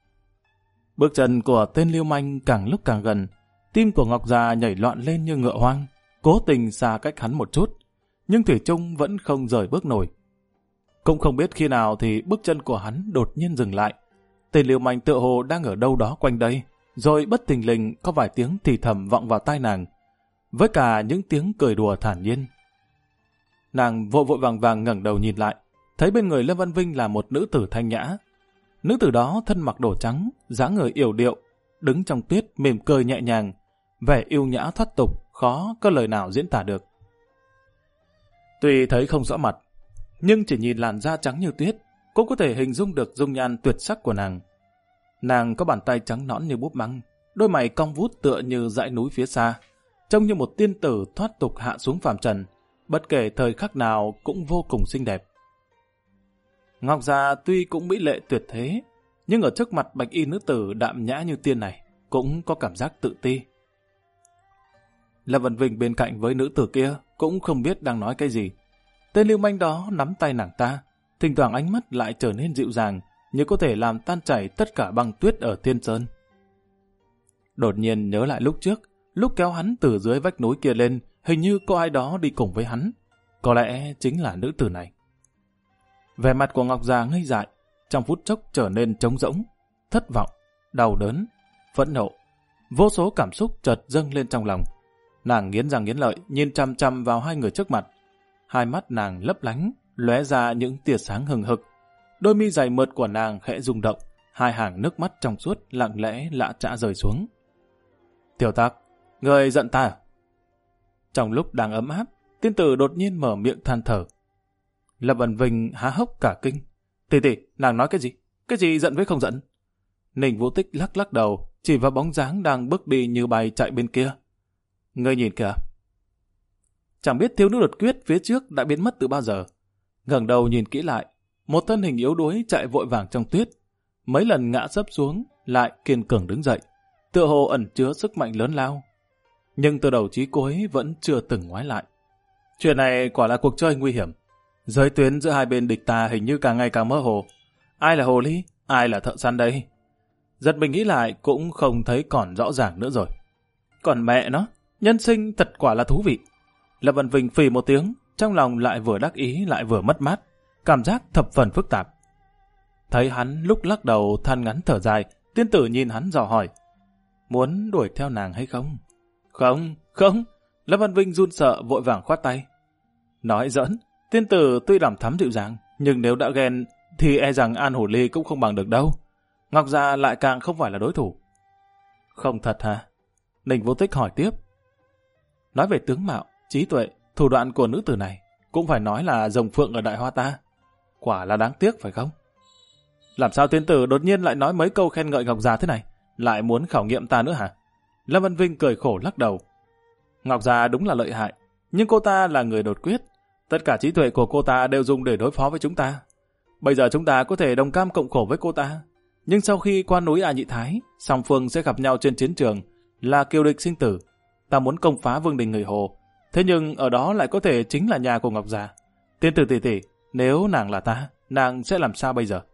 Bước chân của tên lưu manh càng lúc càng gần. Tim của Ngọc Già nhảy loạn lên như ngựa hoang, cố tình xa cách hắn một chút, nhưng thủy chung vẫn không rời bước nổi. Cũng không biết khi nào thì bước chân của hắn đột nhiên dừng lại. Tên lưu manh tựa hồ đang ở đâu đó quanh đây, rồi bất thình lình có vài tiếng thì thầm vọng vào tai nàng, với cả những tiếng cười đùa thản nhiên. Nàng vội vàng ngẩng đầu nhìn lại, thấy bên người Lâm Văn Vinh là một nữ tử thanh nhã. Nữ tử đó thân mặc đồ trắng, dáng người yểu điệu, đứng trong tuyết mỉm cười nhẹ nhàng, vẻ yêu nhã thoát tục, khó có lời nào diễn tả được. Tuy thấy không rõ mặt, nhưng chỉ nhìn làn da trắng như tuyết, cũng có thể hình dung được dung nhan tuyệt sắc của nàng. Nàng có bàn tay trắng nõn như búp măng, đôi mày cong vút tựa như dãy núi phía xa, trông như một tiên tử thoát tục hạ xuống phàm trần, bất kể thời khắc nào cũng vô cùng xinh đẹp. Ngọc Già tuy cũng mỹ lệ tuyệt thế, nhưng ở trước mặt bạch y nữ tử đạm nhã như tiên này, cũng có cảm giác tự ti. Lâm Văn Vinh bên cạnh với nữ tử kia cũng không biết đang nói cái gì. Tên lưu manh đó nắm tay nàng ta, thỉnh thoảng ánh mắt lại trở nên dịu dàng, như có thể làm tan chảy tất cả băng tuyết ở Thiên Sơn. Đột nhiên nhớ lại lúc trước, lúc kéo hắn từ dưới vách núi kia lên, hình như có ai đó đi cùng với hắn. Có lẽ chính là nữ tử này. Vẻ mặt của Ngọc Già ngây dại, trong phút chốc trở nên trống rỗng, thất vọng, đau đớn, phẫn nộ. Vô số cảm xúc chợt dâng lên trong lòng. Nàng nghiến răng nghiến lợi, nhìn chằm chằm vào hai người trước mặt. Hai mắt nàng lấp lánh, lóe ra những tia sáng hừng hực. Đôi mi dày mượt của nàng khẽ rung động, hai hàng nước mắt trong suốt lặng lẽ lạ chã rơi xuống. Tiểu Tắc, người giận ta à? Trong lúc đang ấm áp, tiên tử đột nhiên mở miệng than thở. Lâm Văn Vinh há hốc cả kinh. Tỷ, nàng nói cái gì? Cái gì giận với không giận? Ninh Vũ Tích lắc đầu, chỉ vào bóng dáng đang bước đi như bay chạy bên kia. Ngươi nhìn kìa. Chẳng biết thiếu nữ đột quyết phía trước đã biến mất từ bao giờ. Ngẩng đầu nhìn kỹ lại, một thân hình yếu đuối chạy vội vàng trong tuyết. Mấy lần ngã sấp xuống, lại kiên cường đứng dậy, tựa hồ ẩn chứa sức mạnh lớn lao. Nhưng từ đầu chí cuối vẫn chưa từng ngoái lại. Chuyện này quả là cuộc chơi nguy hiểm. Giới tuyến giữa hai bên địch ta hình như càng ngày càng mơ hồ. Ai là hồ ly, ai là thợ săn đây? Giật mình nghĩ lại cũng không thấy còn rõ ràng nữa rồi. Còn mẹ nó, nhân sinh thật quả là thú vị. Lâm Văn Vinh phì một tiếng, trong lòng lại vừa đắc ý lại vừa mất mát, cảm giác thập phần phức tạp. Thấy hắn lúc lắc đầu than ngắn thở dài, tiên tử nhìn hắn dò hỏi. Muốn đuổi theo nàng hay không? Không. Lâm Văn Vinh run sợ vội vàng khoát tay. Nói giỡn, tiên tử tuy làm thắm dịu dàng, nhưng nếu đã ghen thì e rằng An Hổ Ly cũng không bằng được đâu. Ngọc Già lại càng không phải là đối thủ. Không thật hả? Ninh Vũ Tích hỏi tiếp. Nói về tướng mạo, trí tuệ, thủ đoạn của nữ tử này, cũng phải nói là rồng phượng ở Đại Hoa ta. Quả là đáng tiếc phải không? Làm sao tiên tử đột nhiên lại nói mấy câu khen ngợi Ngọc Già thế này? Lại muốn khảo nghiệm ta nữa hả? Lâm Văn Vinh cười khổ lắc đầu. Ngọc Già đúng là lợi hại, nhưng cô ta là người đột quyết. Tất cả trí tuệ của cô ta đều dùng để đối phó với chúng ta. Bây giờ chúng ta có thể đồng cam cộng khổ với cô ta. Nhưng sau khi qua núi A Nhị Thái, song phương sẽ gặp nhau trên chiến trường, là kiều địch sinh tử. Ta muốn công phá vương đình người Hồ, thế nhưng ở đó lại có thể chính là nhà của Ngọc Già. Tiên tử tỷ tỷ, nếu nàng là ta, nàng sẽ làm sao bây giờ?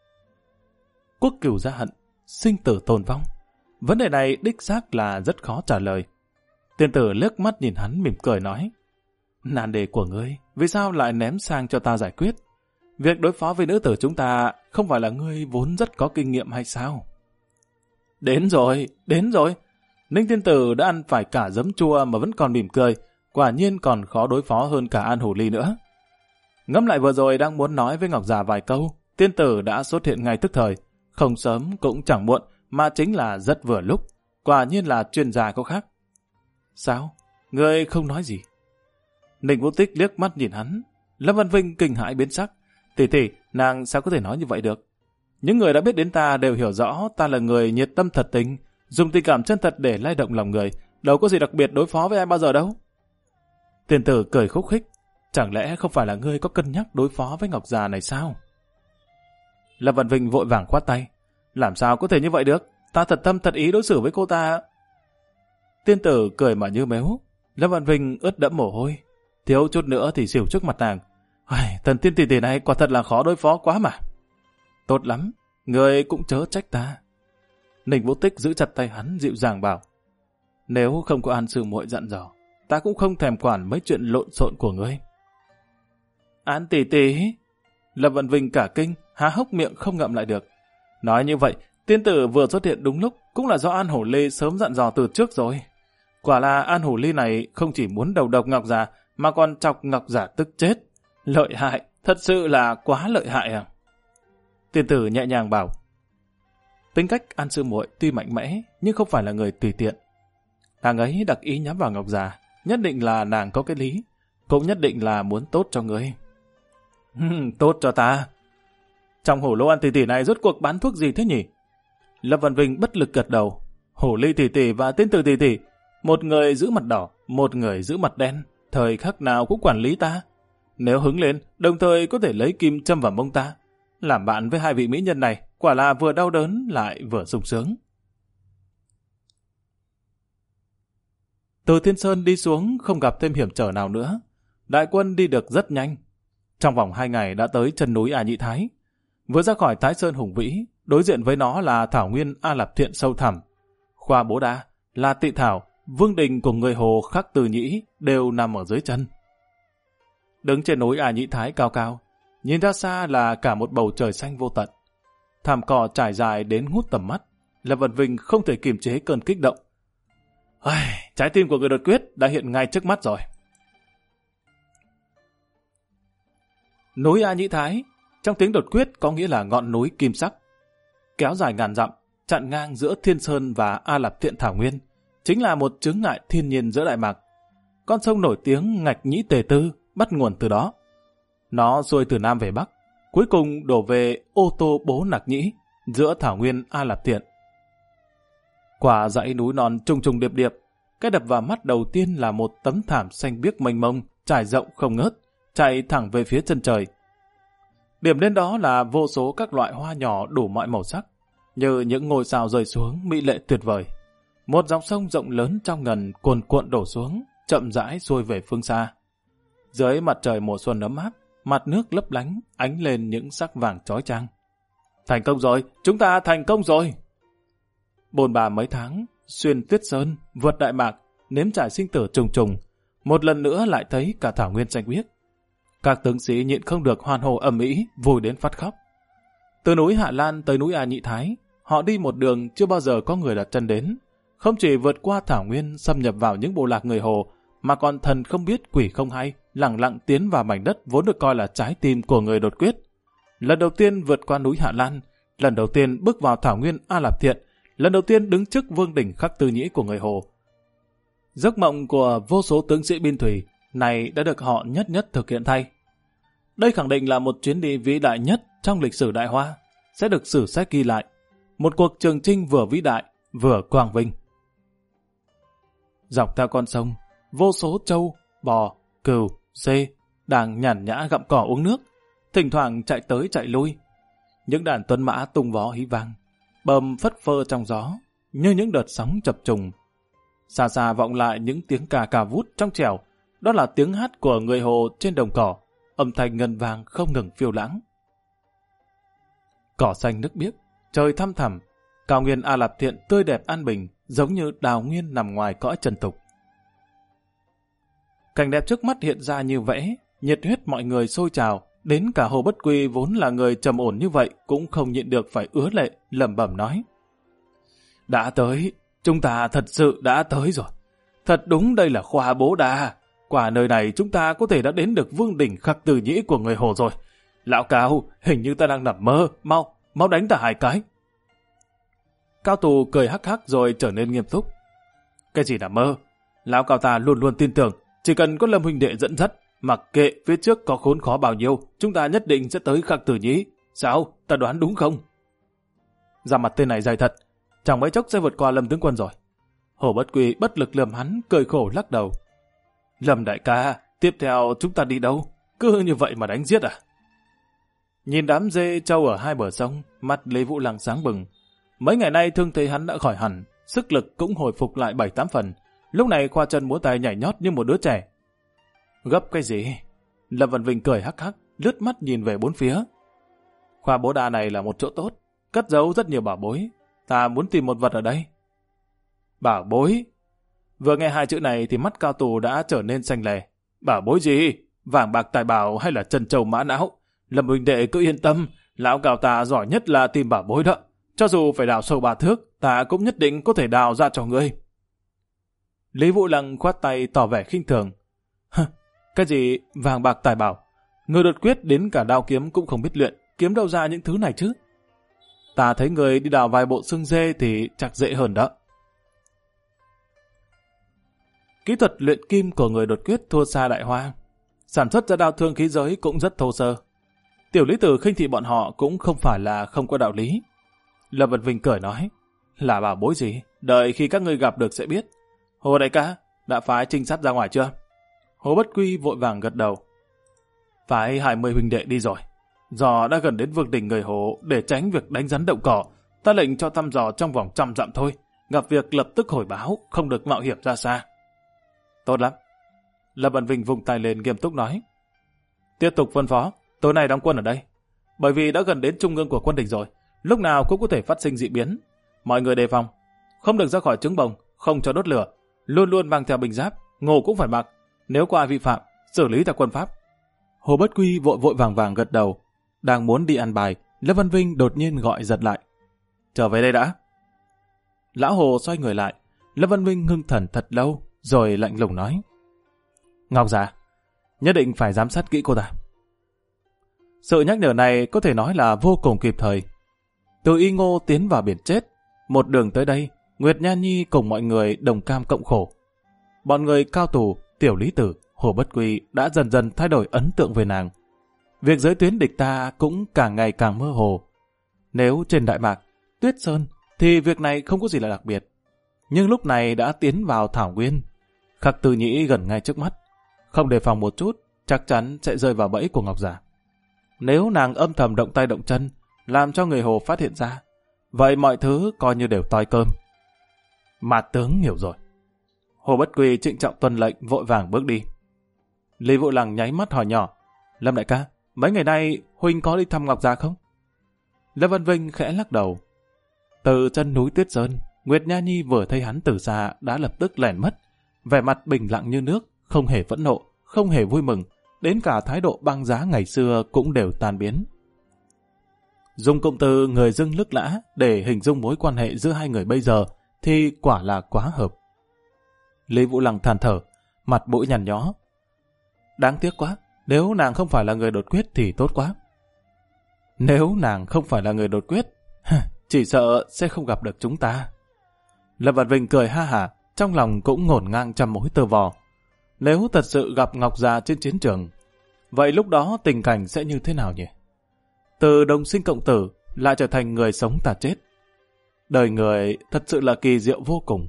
Quốc cửu gia hận, sinh tử tồn vong. Vấn đề này đích xác là rất khó trả lời. Tiên tử liếc mắt nhìn hắn mỉm cười nói, nan đề của ngươi, vì sao lại ném sang cho ta giải quyết? Việc đối phó với nữ tử chúng ta không phải là ngươi vốn rất có kinh nghiệm hay sao? Đến rồi, đến rồi. Ninh tiên tử đã ăn phải cả giấm chua mà vẫn còn mỉm cười, quả nhiên còn khó đối phó hơn cả An Hổ Ly nữa. Ngẫm lại vừa rồi đang muốn nói với Ngọc Già vài câu, tiên tử đã xuất hiện ngay tức thời, không sớm cũng chẳng muộn, mà chính là rất vừa lúc, quả nhiên là chuyên gia có khác. Sao? Ngươi không nói gì? Ninh Vũ Tích liếc mắt nhìn hắn, Lâm Văn Vinh kinh hãi biến sắc. Tỷ tỷ, nàng sao có thể nói như vậy được? Những người đã biết đến ta đều hiểu rõ ta là người nhiệt tâm thật tình, dùng tình cảm chân thật để lay động lòng người, đâu có gì đặc biệt đối phó với ai bao giờ đâu. Tiền tử cười khúc khích, chẳng lẽ không phải là ngươi có cân nhắc đối phó với Ngọc Già này sao? Lâm Văn Vinh vội vàng khoát tay, làm sao có thể như vậy được, ta thật tâm thật ý đối xử với cô ta. Tiên tử cười mà như mếu, Lâm Văn Vinh ướt đẫm mồ hôi, thiếu chút nữa thì xỉu trước mặt nàng. Thần tiên tỷ tỷ này quả thật là khó đối phó quá mà. Tốt lắm, người cũng chớ trách ta. Ninh Vũ Tích giữ chặt tay hắn dịu dàng bảo, nếu không có An sư muội dặn dò, ta cũng không thèm quản mấy chuyện lộn xộn của ngươi. An tỷ tỷ. Lâm Văn Vinh cả kinh, há hốc miệng không ngậm lại được. Nói như vậy, tiên tử vừa xuất hiện đúng lúc cũng là do An Hổ Ly sớm dặn dò từ trước rồi. Quả là An Hổ Ly này không chỉ muốn đầu độc Ngọc Già mà còn chọc Ngọc Già tức chết. Lợi hại, thật sự là quá lợi hại à? Tiên tử nhẹ nhàng bảo, tính cách An sư muội tuy mạnh mẽ nhưng không phải là người tùy tiện. Nàng ấy đặc ý nhắm vào Ngọc Già, nhất định là nàng có cái lý, cũng nhất định là muốn tốt cho ngươi. Tốt cho ta? Trong hổ lô An tỷ tỷ này rốt cuộc bán thuốc gì thế nhỉ? Lâm Văn Vinh bất lực gật đầu. Hổ Ly tỷ tỷ và tiên tử tỷ tỷ, một người giữ mặt đỏ, một người giữ mặt đen, thời khắc nào cũng quản lý ta. Nếu hứng lên, đồng thời có thể lấy kim châm vào mông ta. Làm bạn với hai vị mỹ nhân này, quả là vừa đau đớn lại vừa sung sướng. Từ Thiên Sơn đi xuống không gặp thêm hiểm trở nào nữa. Đại quân đi được rất nhanh. Trong vòng 2 ngày đã tới chân núi A Nhị Thái. Vừa ra khỏi Thái Sơn hùng vĩ, đối diện với nó là thảo nguyên A Lạp Thiện sâu thẳm. Khoa Bố Đa, La Tị Thảo, vương đình của người Hồ Khắc Từ Nhĩ đều nằm ở dưới chân. Đứng trên núi A Nhị Thái cao cao, nhìn ra xa là cả một bầu trời xanh vô tận. Thảm cỏ trải dài đến ngút tầm mắt, Lâm Văn Vinh không thể kiềm chế cơn kích động. Trái tim của người đột quyết đã hiện ngay trước mắt rồi. Núi A Nhị Thái, trong tiếng đột quyết có nghĩa là ngọn núi kim sắc. Kéo dài ngàn dặm, chặn ngang giữa Thiên Sơn và A Lạp Thiện Thảo Nguyên, chính là một chướng ngại thiên nhiên giữa Đại Mạc. Con sông nổi tiếng Ngạch Nhĩ Tề Tư bắt nguồn từ đó. Nó xuôi từ Nam về Bắc, cuối cùng đổ về Ô Tô Bố Nặc Nhĩ, giữa Thảo Nguyên A Lạp Thiện. Quả dãy núi non trùng trùng điệp điệp, cái đập vào mắt đầu tiên là một tấm thảm xanh biếc mênh mông, trải rộng không ngớt, chạy thẳng về phía chân trời. Điểm đến đó là vô số các loại hoa nhỏ đủ mọi màu sắc, như những ngôi sao rơi xuống mỹ lệ tuyệt vời. Một dòng sông rộng lớn trong ngần cuồn cuộn đổ xuống, chậm rãi xuôi về phương xa. Dưới mặt trời mùa xuân ấm áp, mặt nước lấp lánh, ánh lên những sắc vàng chói chang. Thành công rồi, chúng ta thành công rồi! Bồn bà mấy tháng, xuyên tuyết sơn, vượt Đại Mạc, nếm trải sinh tử trùng trùng, một lần nữa lại thấy cả thảo nguyên xanh biếc. Các tướng sĩ nhịn không được hoan hô ầm ĩ, vui đến phát khóc. Từ núi Hạ Lan tới núi A Nhị Thái, họ đi một đường chưa bao giờ có người đặt chân đến. Không chỉ vượt qua thảo nguyên xâm nhập vào những bộ lạc người Hồ, mà còn thần không biết quỷ không hay, lẳng lặng tiến vào mảnh đất vốn được coi là trái tim của người đột quyết. Lần đầu tiên vượt qua núi Hạ Lan, lần đầu tiên bước vào thảo nguyên A Lạp Thiện, lần đầu tiên đứng trước vương đỉnh Khắc Tư Nhĩ của người Hồ. Giấc mộng của vô số tướng sĩ biên thủy này đã được họ nhất nhất thực hiện thay. Đây khẳng định là một chuyến đi vĩ đại nhất trong lịch sử Đại Hoa, sẽ được sử sách ghi lại. Một cuộc trường chinh vừa vĩ đại, vừa quang vinh. Dọc theo con sông, vô số trâu, bò, cừu, dê đang nhàn nhã gặm cỏ uống nước, thỉnh thoảng chạy tới chạy lui. Những đàn tuấn mã tung vó hí vang, bờm phất phơ trong gió, như những đợt sóng chập trùng. Xa xa vọng lại những tiếng cà cà vút trong trẻo, đó là tiếng hát của người Hồ trên đồng cỏ, âm thanh ngân vang không ngừng phiêu lãng. Cỏ xanh nước biếc, trời thăm thẳm, cao nguyên A Lạp Thiện tươi đẹp an bình, giống như đào nguyên nằm ngoài cõi trần tục. Cảnh đẹp trước mắt hiện ra như vẽ, nhiệt huyết mọi người sôi trào, đến cả Hồ Bất Quy vốn là người trầm ổn như vậy cũng không nhịn được phải ứa lệ, lẩm bẩm nói: đã tới, chúng ta thật sự đã tới rồi. Thật đúng đây là Khoa Bố Đa. Qua nơi này chúng ta có thể đã đến được vương đỉnh Khắc Từ Nhĩ của người Hồ rồi. Lão Cao, hình như ta đang nằm mơ, mau đánh ta 2 cái. Cao Tù cười hắc hắc rồi trở nên nghiêm túc. Cái gì là mơ? Lão Cao ta luôn luôn tin tưởng, chỉ cần có Lâm huynh đệ dẫn dắt, mặc kệ phía trước có khốn khó bao nhiêu, chúng ta nhất định sẽ tới Khắc Từ Nhĩ. Sao? Ta đoán đúng không? Ra mặt tên này dài thật, chẳng mấy chốc sẽ vượt qua Lâm tướng quân rồi. Hồ Bất Quy bất lực lườm hắn, cười khổ lắc đầu. Lâm đại ca, tiếp theo chúng ta đi đâu? Cứ như vậy mà đánh giết à? Nhìn đám dê trâu ở hai bờ sông, mắt Lý Vũ Lăng sáng bừng. Mấy ngày nay thương thế hắn đã khỏi hẳn, sức lực cũng hồi phục lại 7-8 phần. Lúc này khoa chân múa tay nhảy nhót như một đứa trẻ. Gấp cái gì? Lâm Văn Vinh cười hắc hắc, lướt mắt nhìn về bốn phía. Khoa Bố Đa này là một chỗ tốt, cất giấu rất nhiều bảo bối. Ta muốn tìm một vật ở đây. Bảo bối? Vừa nghe 2 chữ này thì mắt Cao Tù đã trở nên xanh lè. Bảo bối gì? Vàng bạc tài bảo hay là trân châu mã não? Lâm huynh đệ cứ yên tâm, lão Cao ta giỏi nhất là tìm bảo bối đó. Cho dù phải đào sâu 3 thước, ta cũng nhất định có thể đào ra cho ngươi. Lý Vũ Lăng khoát tay tỏ vẻ khinh thường. Cái gì vàng bạc tài bảo? Người đột quyết đến cả đao kiếm cũng không biết luyện, kiếm đâu ra những thứ này chứ? Ta thấy người đi đào vài bộ xương dê thì chắc dễ hơn đó. Kỹ thuật luyện kim của người đột quyết thua xa Đại Hoa. Sản xuất ra đao thương khí giới cũng rất thô sơ. Tiểu Lý Tử khinh thị bọn họ cũng không phải là không có đạo lý. Lâm Vật Vinh cười nói, là bảo bối gì? Đợi khi các ngươi gặp được sẽ biết. Hồ đại ca, đã phái trinh sát ra ngoài chưa? Hồ Bất Quy vội vàng gật đầu. Phái 20 huynh đệ đi rồi. Do đã gần đến vương đỉnh người Hồ, để tránh việc đánh rắn động cỏ, ta lệnh cho thăm dò trong vòng 100 dặm thôi. Gặp việc lập tức hồi báo, không được mạo hiểm ra xa. Tốt lắm. Lâm Văn Vinh vùng tay lên nghiêm túc nói. Tiếp tục phân phó, tối nay đóng quân ở đây. Bởi vì đã gần đến trung ương của quân địch rồi, lúc nào cũng có thể phát sinh dị biến. Mọi người đề phòng, không được ra khỏi trứng bồng, không cho đốt lửa, luôn luôn mang theo binh giáp, ngủ cũng phải mặc. Nếu có ai vi phạm, xử lý theo quân pháp. Hồ Bất Quy vội vàng gật đầu. Đang muốn đi ăn bài, Lâm Văn Vinh đột nhiên gọi giật lại. Trở về đây đã. Lão Hồ xoay người lại, Lâm Văn Vinh ngưng thần thật lâu, rồi lạnh lùng nói. Ngọc Già, nhất định phải giám sát kỹ cô ta. Sự nhắc nhở này có thể nói là vô cùng kịp thời. Từ Y Ngô tiến vào biển chết, một đường tới đây, Nguyệt Nha Nhi cùng mọi người đồng cam cộng khổ. Bọn người Cao Tù, Tiểu Lý Tử, Hồ Bất Quy đã dần dần thay đổi ấn tượng về nàng. Việc giới tuyến địch ta cũng càng ngày càng mơ hồ. Nếu trên Đại Mạc, Tuyết Sơn, thì việc này không có gì là đặc biệt. Nhưng lúc này đã tiến vào Thảo Nguyên, Khắc Từ Nhĩ gần ngay trước mắt. Không đề phòng một chút, chắc chắn sẽ rơi vào bẫy của Ngọc Giả. Nếu nàng âm thầm động tay động chân, làm cho người Hồ phát hiện ra, vậy mọi thứ coi như đều toi cơm. Mà tướng hiểu rồi. Hồ Bất Quy trịnh trọng tuân lệnh, vội vàng bước đi. Lý Vũ Lăng nháy mắt hỏi nhỏ, Lâm đại ca, mấy ngày nay huynh có đi thăm Ngọc Gia không? Lâm Văn Vinh khẽ lắc đầu. Từ chân núi Tuyết Sơn, Nguyệt Nha Nhi vừa thấy hắn từ xa đã lập tức lẻn mất, vẻ mặt bình lặng như nước, không hề phẫn nộ, không hề vui mừng, đến cả thái độ băng giá ngày xưa cũng đều tan biến. Dùng cụm từ người dưng lức lã để hình dung mối quan hệ giữa hai người bây giờ thì quả là quá hợp. Lý Vũ Lăng than thở, mặt mũi nhăn nhó. Đáng tiếc quá, nếu nàng không phải là người đột quyết thì tốt quá. Nếu nàng không phải là người đột quyết, chỉ sợ sẽ không gặp được chúng ta. Lâm Văn Vinh cười ha hả, trong lòng cũng ngổn ngang trăm mối tơ vò. Nếu thật sự gặp Ngọc Gia trên chiến trường, vậy lúc đó tình cảnh sẽ như thế nào nhỉ? Từ đồng sinh cộng tử lại trở thành người sống ta chết. Đời người thật sự là kỳ diệu vô cùng.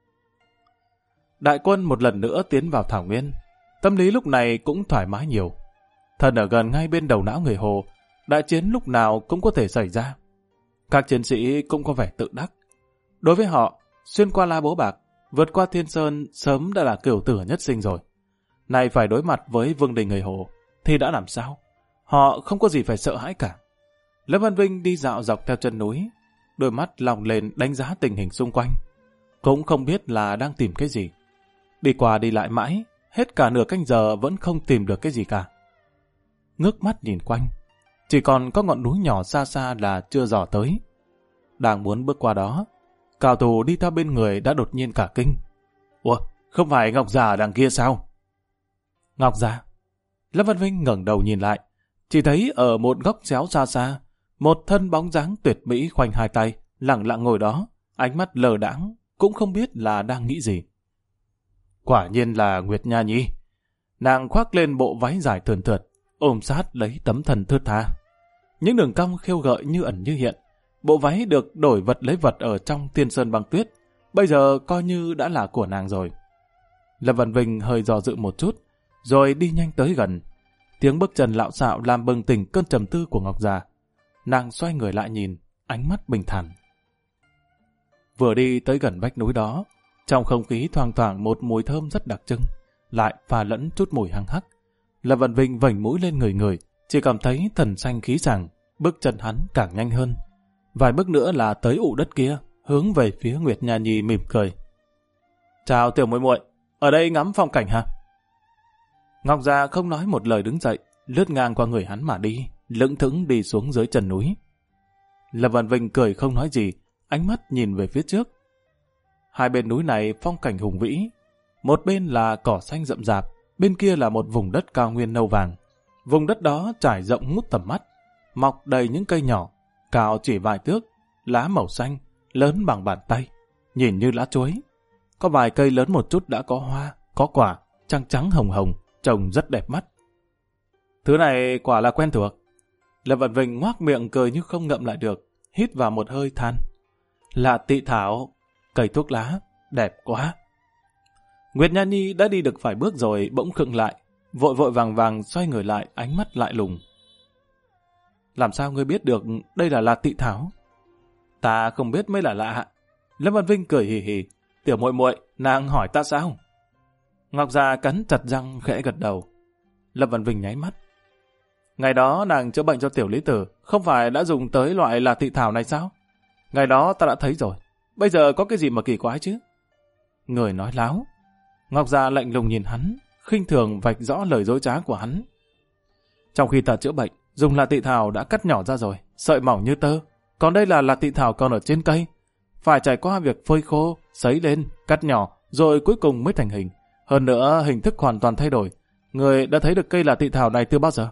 Đại quân một lần nữa tiến vào Thảo Nguyên. Tâm lý lúc này cũng thoải mái nhiều. Thân ở gần ngay bên đầu não người Hồ, đại chiến lúc nào cũng có thể xảy ra. Các chiến sĩ cũng có vẻ tự đắc. Đối với họ, xuyên qua La Bố Bạc, vượt qua Thiên Sơn sớm đã là cửu tử nhất sinh rồi. Nay phải đối mặt với Vương Đình người Hồ, thì đã làm sao? Họ không có gì phải sợ hãi cả. Lâm Văn Vinh đi dạo dọc theo chân núi, đôi mắt lòng lên đánh giá tình hình xung quanh. Cũng không biết là đang tìm cái gì. Đi qua đi lại mãi, hết cả nửa canh giờ vẫn không tìm được cái gì cả. Ngước mắt nhìn quanh, chỉ còn có ngọn núi nhỏ xa xa là chưa dò tới. Đang muốn bước qua đó, cao thủ đi theo bên người đã đột nhiên cả kinh. Ủa, không phải Ngọc Già đằng kia sao? Ngọc Già? Lâm Văn Vinh ngẩng đầu nhìn lại, chỉ thấy ở một góc xéo xa xa, một thân bóng dáng tuyệt mỹ khoanh hai tay, lặng lặng ngồi đó, ánh mắt lờ đãng, cũng không biết là đang nghĩ gì. Quả nhiên là Nguyệt Nha Nhi. Nàng khoác lên bộ váy dài thườn thượt, ôm sát lấy tấm thân thướt tha. Những đường cong khêu gợi như ẩn như hiện. Bộ váy được đổi vật lấy vật ở trong Tiên Sơn Băng Tuyết, bây giờ coi như đã là của nàng rồi. Lâm Văn Vinh hơi dò dự một chút, rồi đi nhanh tới gần. Tiếng bước chân lạo xạo làm bừng tỉnh cơn trầm tư của Ngọc Già. Nàng xoay người lại nhìn, ánh mắt bình thản. Vừa đi tới gần vách núi đó, trong không khí thoang thoảng một mùi thơm rất đặc trưng, lại pha lẫn chút mùi hăng hắc. Lâm Văn Vinh vểnh mũi lên người, chỉ cảm thấy thần xanh khí sảng, bước chân hắn càng nhanh hơn. Vài bước nữa là tới ụ đất kia, hướng về phía Nguyệt Nha Nhi mỉm cười. Chào tiểu muội muội, ở đây ngắm phong cảnh hả? Ngọc Già không nói một lời đứng dậy, lướt ngang qua người hắn mà đi, lững thững đi xuống dưới chân núi. Lâm Văn Vinh cười không nói gì, ánh mắt nhìn về phía trước. Hai bên núi này phong cảnh hùng vĩ, một bên là cỏ xanh rậm rạp, bên kia là một vùng đất cao nguyên nâu vàng. Vùng đất đó trải rộng ngút tầm mắt, mọc đầy những cây nhỏ, cao chỉ vài thước, lá màu xanh, lớn bằng bàn tay, nhìn như lá chuối. Có vài cây lớn một chút đã có hoa, có quả, trắng trắng hồng hồng, trông rất đẹp mắt. Thứ này quả là quen thuộc. Lâm Văn Vinh ngoác miệng cười như không ngậm lại được, hít vào một hơi than. Là tị thảo, cây thuốc lá, đẹp quá. Nguyệt Nha Nhi đã đi được vài bước rồi bỗng khựng lại, vội vội vàng vàng xoay người lại, ánh mắt lại lùng. Làm sao ngươi biết được đây là lạt tị thảo? Ta không biết mới là lạ. Lâm Văn Vinh cười hì hì. Tiểu muội muội, nàng hỏi ta sao? Ngọc Già cắn chặt răng khẽ gật đầu. Lâm Văn Vinh nháy mắt. Ngày đó nàng chữa bệnh cho tiểu lý tử, không phải đã dùng tới loại lạt tị thảo này sao? Ngày đó ta đã thấy rồi. Bây giờ có cái gì mà kỳ quái chứ? Người nói láo. Ngọc Già lạnh lùng nhìn hắn, khinh thường vạch rõ lời dối trá của hắn. Trong khi ta chữa bệnh, dùng lạt tị thảo đã cắt nhỏ ra rồi, sợi mỏng như tơ. Còn đây là lạt tị thảo còn ở trên cây. Phải trải qua việc phơi khô, sấy lên, cắt nhỏ, rồi cuối cùng mới thành hình. Hơn nữa, hình thức hoàn toàn thay đổi. Người đã thấy được cây lạt tị thảo này từ bao giờ?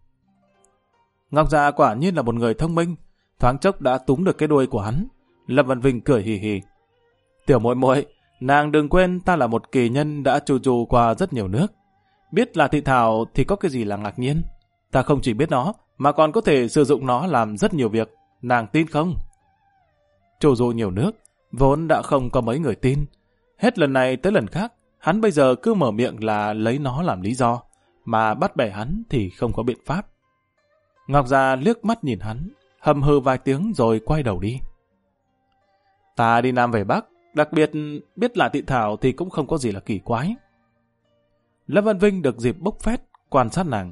Ngọc Già quả nhiên là một người thông minh, thoáng chốc đã túm được cái đuôi của hắn. Lâm Văn Vinh cười hì hì. Tiểu muội muội, nàng đừng quên ta là một kỳ nhân đã trù qua rất nhiều nước. Biết là tị thảo thì có cái gì là ngạc nhiên. Ta không chỉ biết nó, mà còn có thể sử dụng nó làm rất nhiều việc. Nàng tin không? Trù nhiều nước, vốn đã không có mấy người tin. Hết lần này tới lần khác, hắn bây giờ cứ mở miệng là lấy nó làm lý do, mà bắt bẻ hắn thì không có biện pháp. Ngọc Già liếc mắt nhìn hắn, hầm hừ vài tiếng rồi quay đầu đi. Ta đi Nam về Bắc, đặc biệt biết là tị thảo thì cũng không có gì là kỳ quái. Lâm Văn Vinh được dịp bốc phét, quan sát nàng.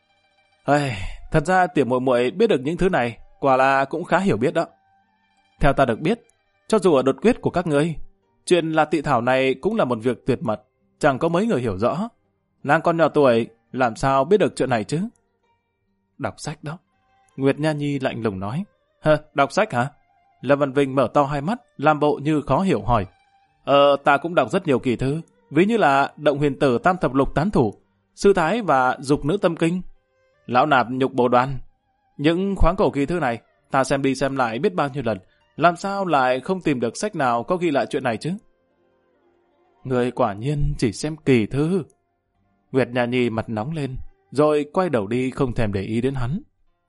Thật ra tiểu muội muội biết được những thứ này, quả là cũng khá hiểu biết đó. Theo ta được biết, cho dù ở đột quyết của các ngươi, chuyện là tị thảo này cũng là một việc tuyệt mật, chẳng có mấy người hiểu rõ. Nàng còn nhỏ tuổi, làm sao biết được chuyện này chứ? Đọc sách đó. Nguyệt Nha Nhi lạnh lùng nói. Đọc sách hả? Lâm Văn Vinh mở to hai mắt, làm bộ như khó hiểu hỏi. Ta cũng đọc rất nhiều kỳ thư, ví như là Động Huyền Tử Tam Thập Lục Tán Thủ, Sư Thái và Dục Nữ Tâm Kinh, Lão Nạp Nhục Bồ Đoan. Những khoáng cổ kỳ thư này, ta xem đi xem lại biết bao nhiêu lần, làm sao lại không tìm được sách nào có ghi lại chuyện này chứ? Người quả nhiên chỉ xem kỳ thư. Nguyệt Nha Nhi mặt nóng lên, rồi quay đầu đi không thèm để ý đến hắn.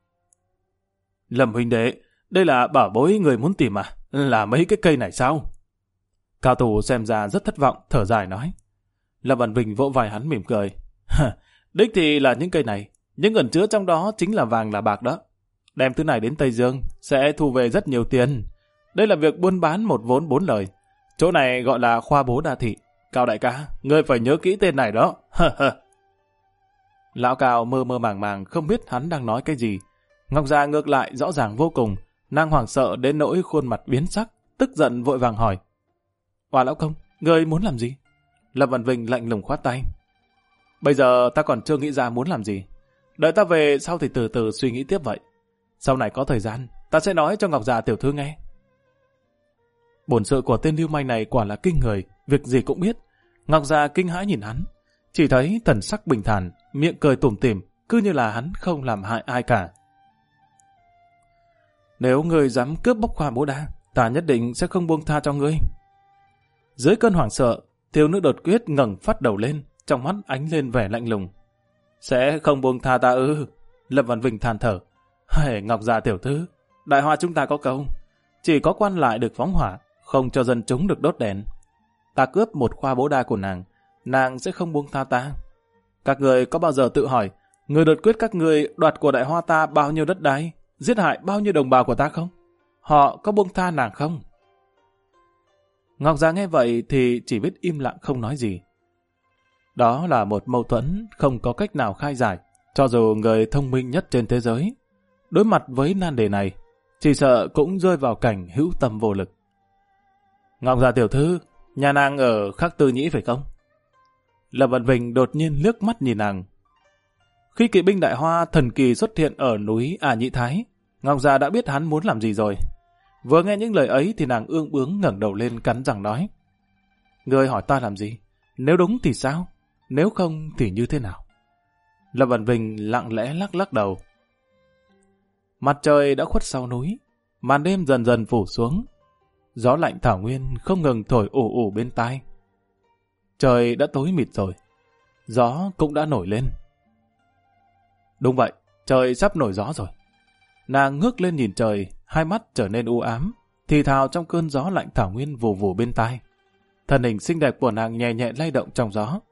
Lâm huynh đệ, đây là bảo bối người muốn tìm à? Là mấy cái cây này sao? Cao thủ xem ra rất thất vọng, thở dài nói. Lâm Văn Vinh vỗ vai hắn mỉm cười. Đích thì là những cây này, những ẩn chứa trong đó chính là vàng là bạc đó. Đem thứ này đến Tây Dương sẽ thu về rất nhiều tiền. Đây là việc buôn bán một vốn bốn lời. Chỗ này gọi là khoa bố đa thị. Cao đại ca, ngươi phải nhớ kỹ tên này đó. Lão Cao mơ mơ màng màng không biết hắn đang nói cái gì. Ngọc Già ngược lại rõ ràng vô cùng, nàng hoảng sợ đến nỗi khuôn mặt biến sắc, tức giận vội vàng hỏi. Oà lão công, ngươi muốn làm gì? Lâm Văn Vinh lạnh lùng khoát tay. Bây giờ ta còn chưa nghĩ ra muốn làm gì. Đợi ta về sau thì từ từ suy nghĩ tiếp vậy. Sau này có thời gian, ta sẽ nói cho Ngọc Già tiểu thư nghe. Bổn sự của tên lưu manh này quả là kinh người, việc gì cũng biết. Ngọc Già kinh hãi nhìn hắn, chỉ thấy thần sắc bình thản, miệng cười tủm tỉm, cứ như là hắn không làm hại ai cả. Nếu ngươi dám cướp bóc khoa bố đa, ta nhất định sẽ không buông tha cho ngươi. Dưới cơn hoảng sợ, thiếu nữ đột quyết ngẩng phát đầu lên, trong mắt ánh lên vẻ lạnh lùng. Sẽ không buông tha ta ư? Lâm Văn Vinh than thở. Hề Ngọc Già tiểu thư, đại hoa chúng ta có câu, chỉ có quan lại được phóng hỏa, không cho dân chúng được đốt đèn. Ta cướp một khoa bố đa của nàng sẽ không buông tha ta. Các người có bao giờ tự hỏi, người đột quyết các người đoạt của đại hoa ta bao nhiêu đất đai, giết hại bao nhiêu đồng bào của ta không? Họ có buông tha nàng không? Ngọc Già nghe vậy thì chỉ biết im lặng không nói gì. Đó là một mâu thuẫn không có cách nào khai giải, cho dù người thông minh nhất trên thế giới. Đối mặt với nan đề này, chỉ sợ cũng rơi vào cảnh hữu tâm vô lực. Ngọc Già tiểu thư, nhà nàng ở Khắc Tư Nhĩ phải không? Lâm Văn Vinh đột nhiên liếc mắt nhìn nàng. Khi kỵ binh đại hoa thần kỳ xuất hiện ở núi Nhị Thái, Ngọc Già đã biết hắn muốn làm gì rồi. Vừa nghe những lời ấy thì nàng ương bướng ngẩng đầu lên cắn răng nói. Ngươi hỏi ta làm gì? Nếu đúng thì sao? Nếu không thì như thế nào? Lâm Văn Vinh lặng lẽ lắc lắc đầu. Mặt trời đã khuất sau núi, màn đêm dần dần phủ xuống. Gió lạnh thảo nguyên không ngừng thổi ù ù bên tai. Trời đã tối mịt rồi, gió cũng đã nổi lên. Đúng vậy, trời sắp nổi gió rồi. Nàng ngước lên nhìn trời, hai mắt trở nên u ám, thì thào trong cơn gió lạnh thảo nguyên vù vù bên tai. Thân hình xinh đẹp của nàng nhẹ nhẹ lay động trong gió.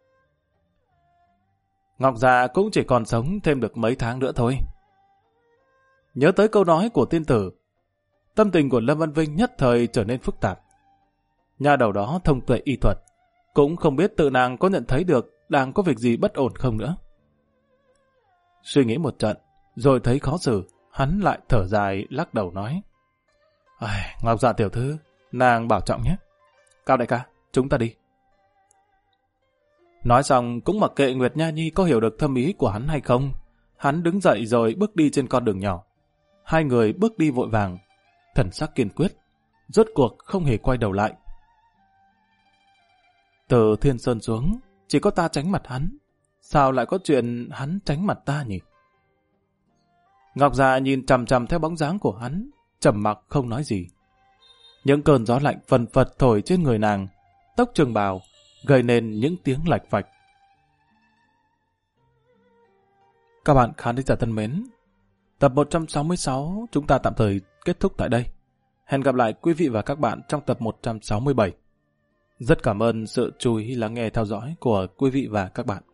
Ngọc Già cũng chỉ còn sống thêm được mấy tháng nữa thôi. Nhớ tới câu nói của tiên tử, tâm tình của Lâm Văn Vinh nhất thời trở nên phức tạp. Nhà đầu đó thông tuệ y thuật, cũng không biết tự nàng có nhận thấy được đang có việc gì bất ổn không nữa. Suy nghĩ một trận, rồi thấy khó xử, hắn lại thở dài lắc đầu nói. Ngọc Già tiểu thư, nàng bảo trọng nhé. Cao đại ca, chúng ta đi. Nói xong cũng mặc kệ Nguyệt Nha Nhi có hiểu được thâm ý của hắn hay không. Hắn đứng dậy rồi bước đi trên con đường nhỏ. Hai người bước đi vội vàng, thần sắc kiên quyết, rốt cuộc không hề quay đầu lại. Từ Thiên Sơn xuống, chỉ có ta tránh mặt hắn. Sao lại có chuyện hắn tránh mặt ta nhỉ? Ngọc Già nhìn chằm chằm theo bóng dáng của hắn, trầm mặc không nói gì. Những cơn gió lạnh phần phật thổi trên người nàng, tóc trường bào gây nên những tiếng lạch phạch. Các bạn khán thính giả thân mến, tập 166 chúng ta tạm thời kết thúc tại đây. Hẹn gặp lại quý vị và các bạn trong tập 167. Rất cảm ơn sự chú ý lắng nghe theo dõi của quý vị và các bạn.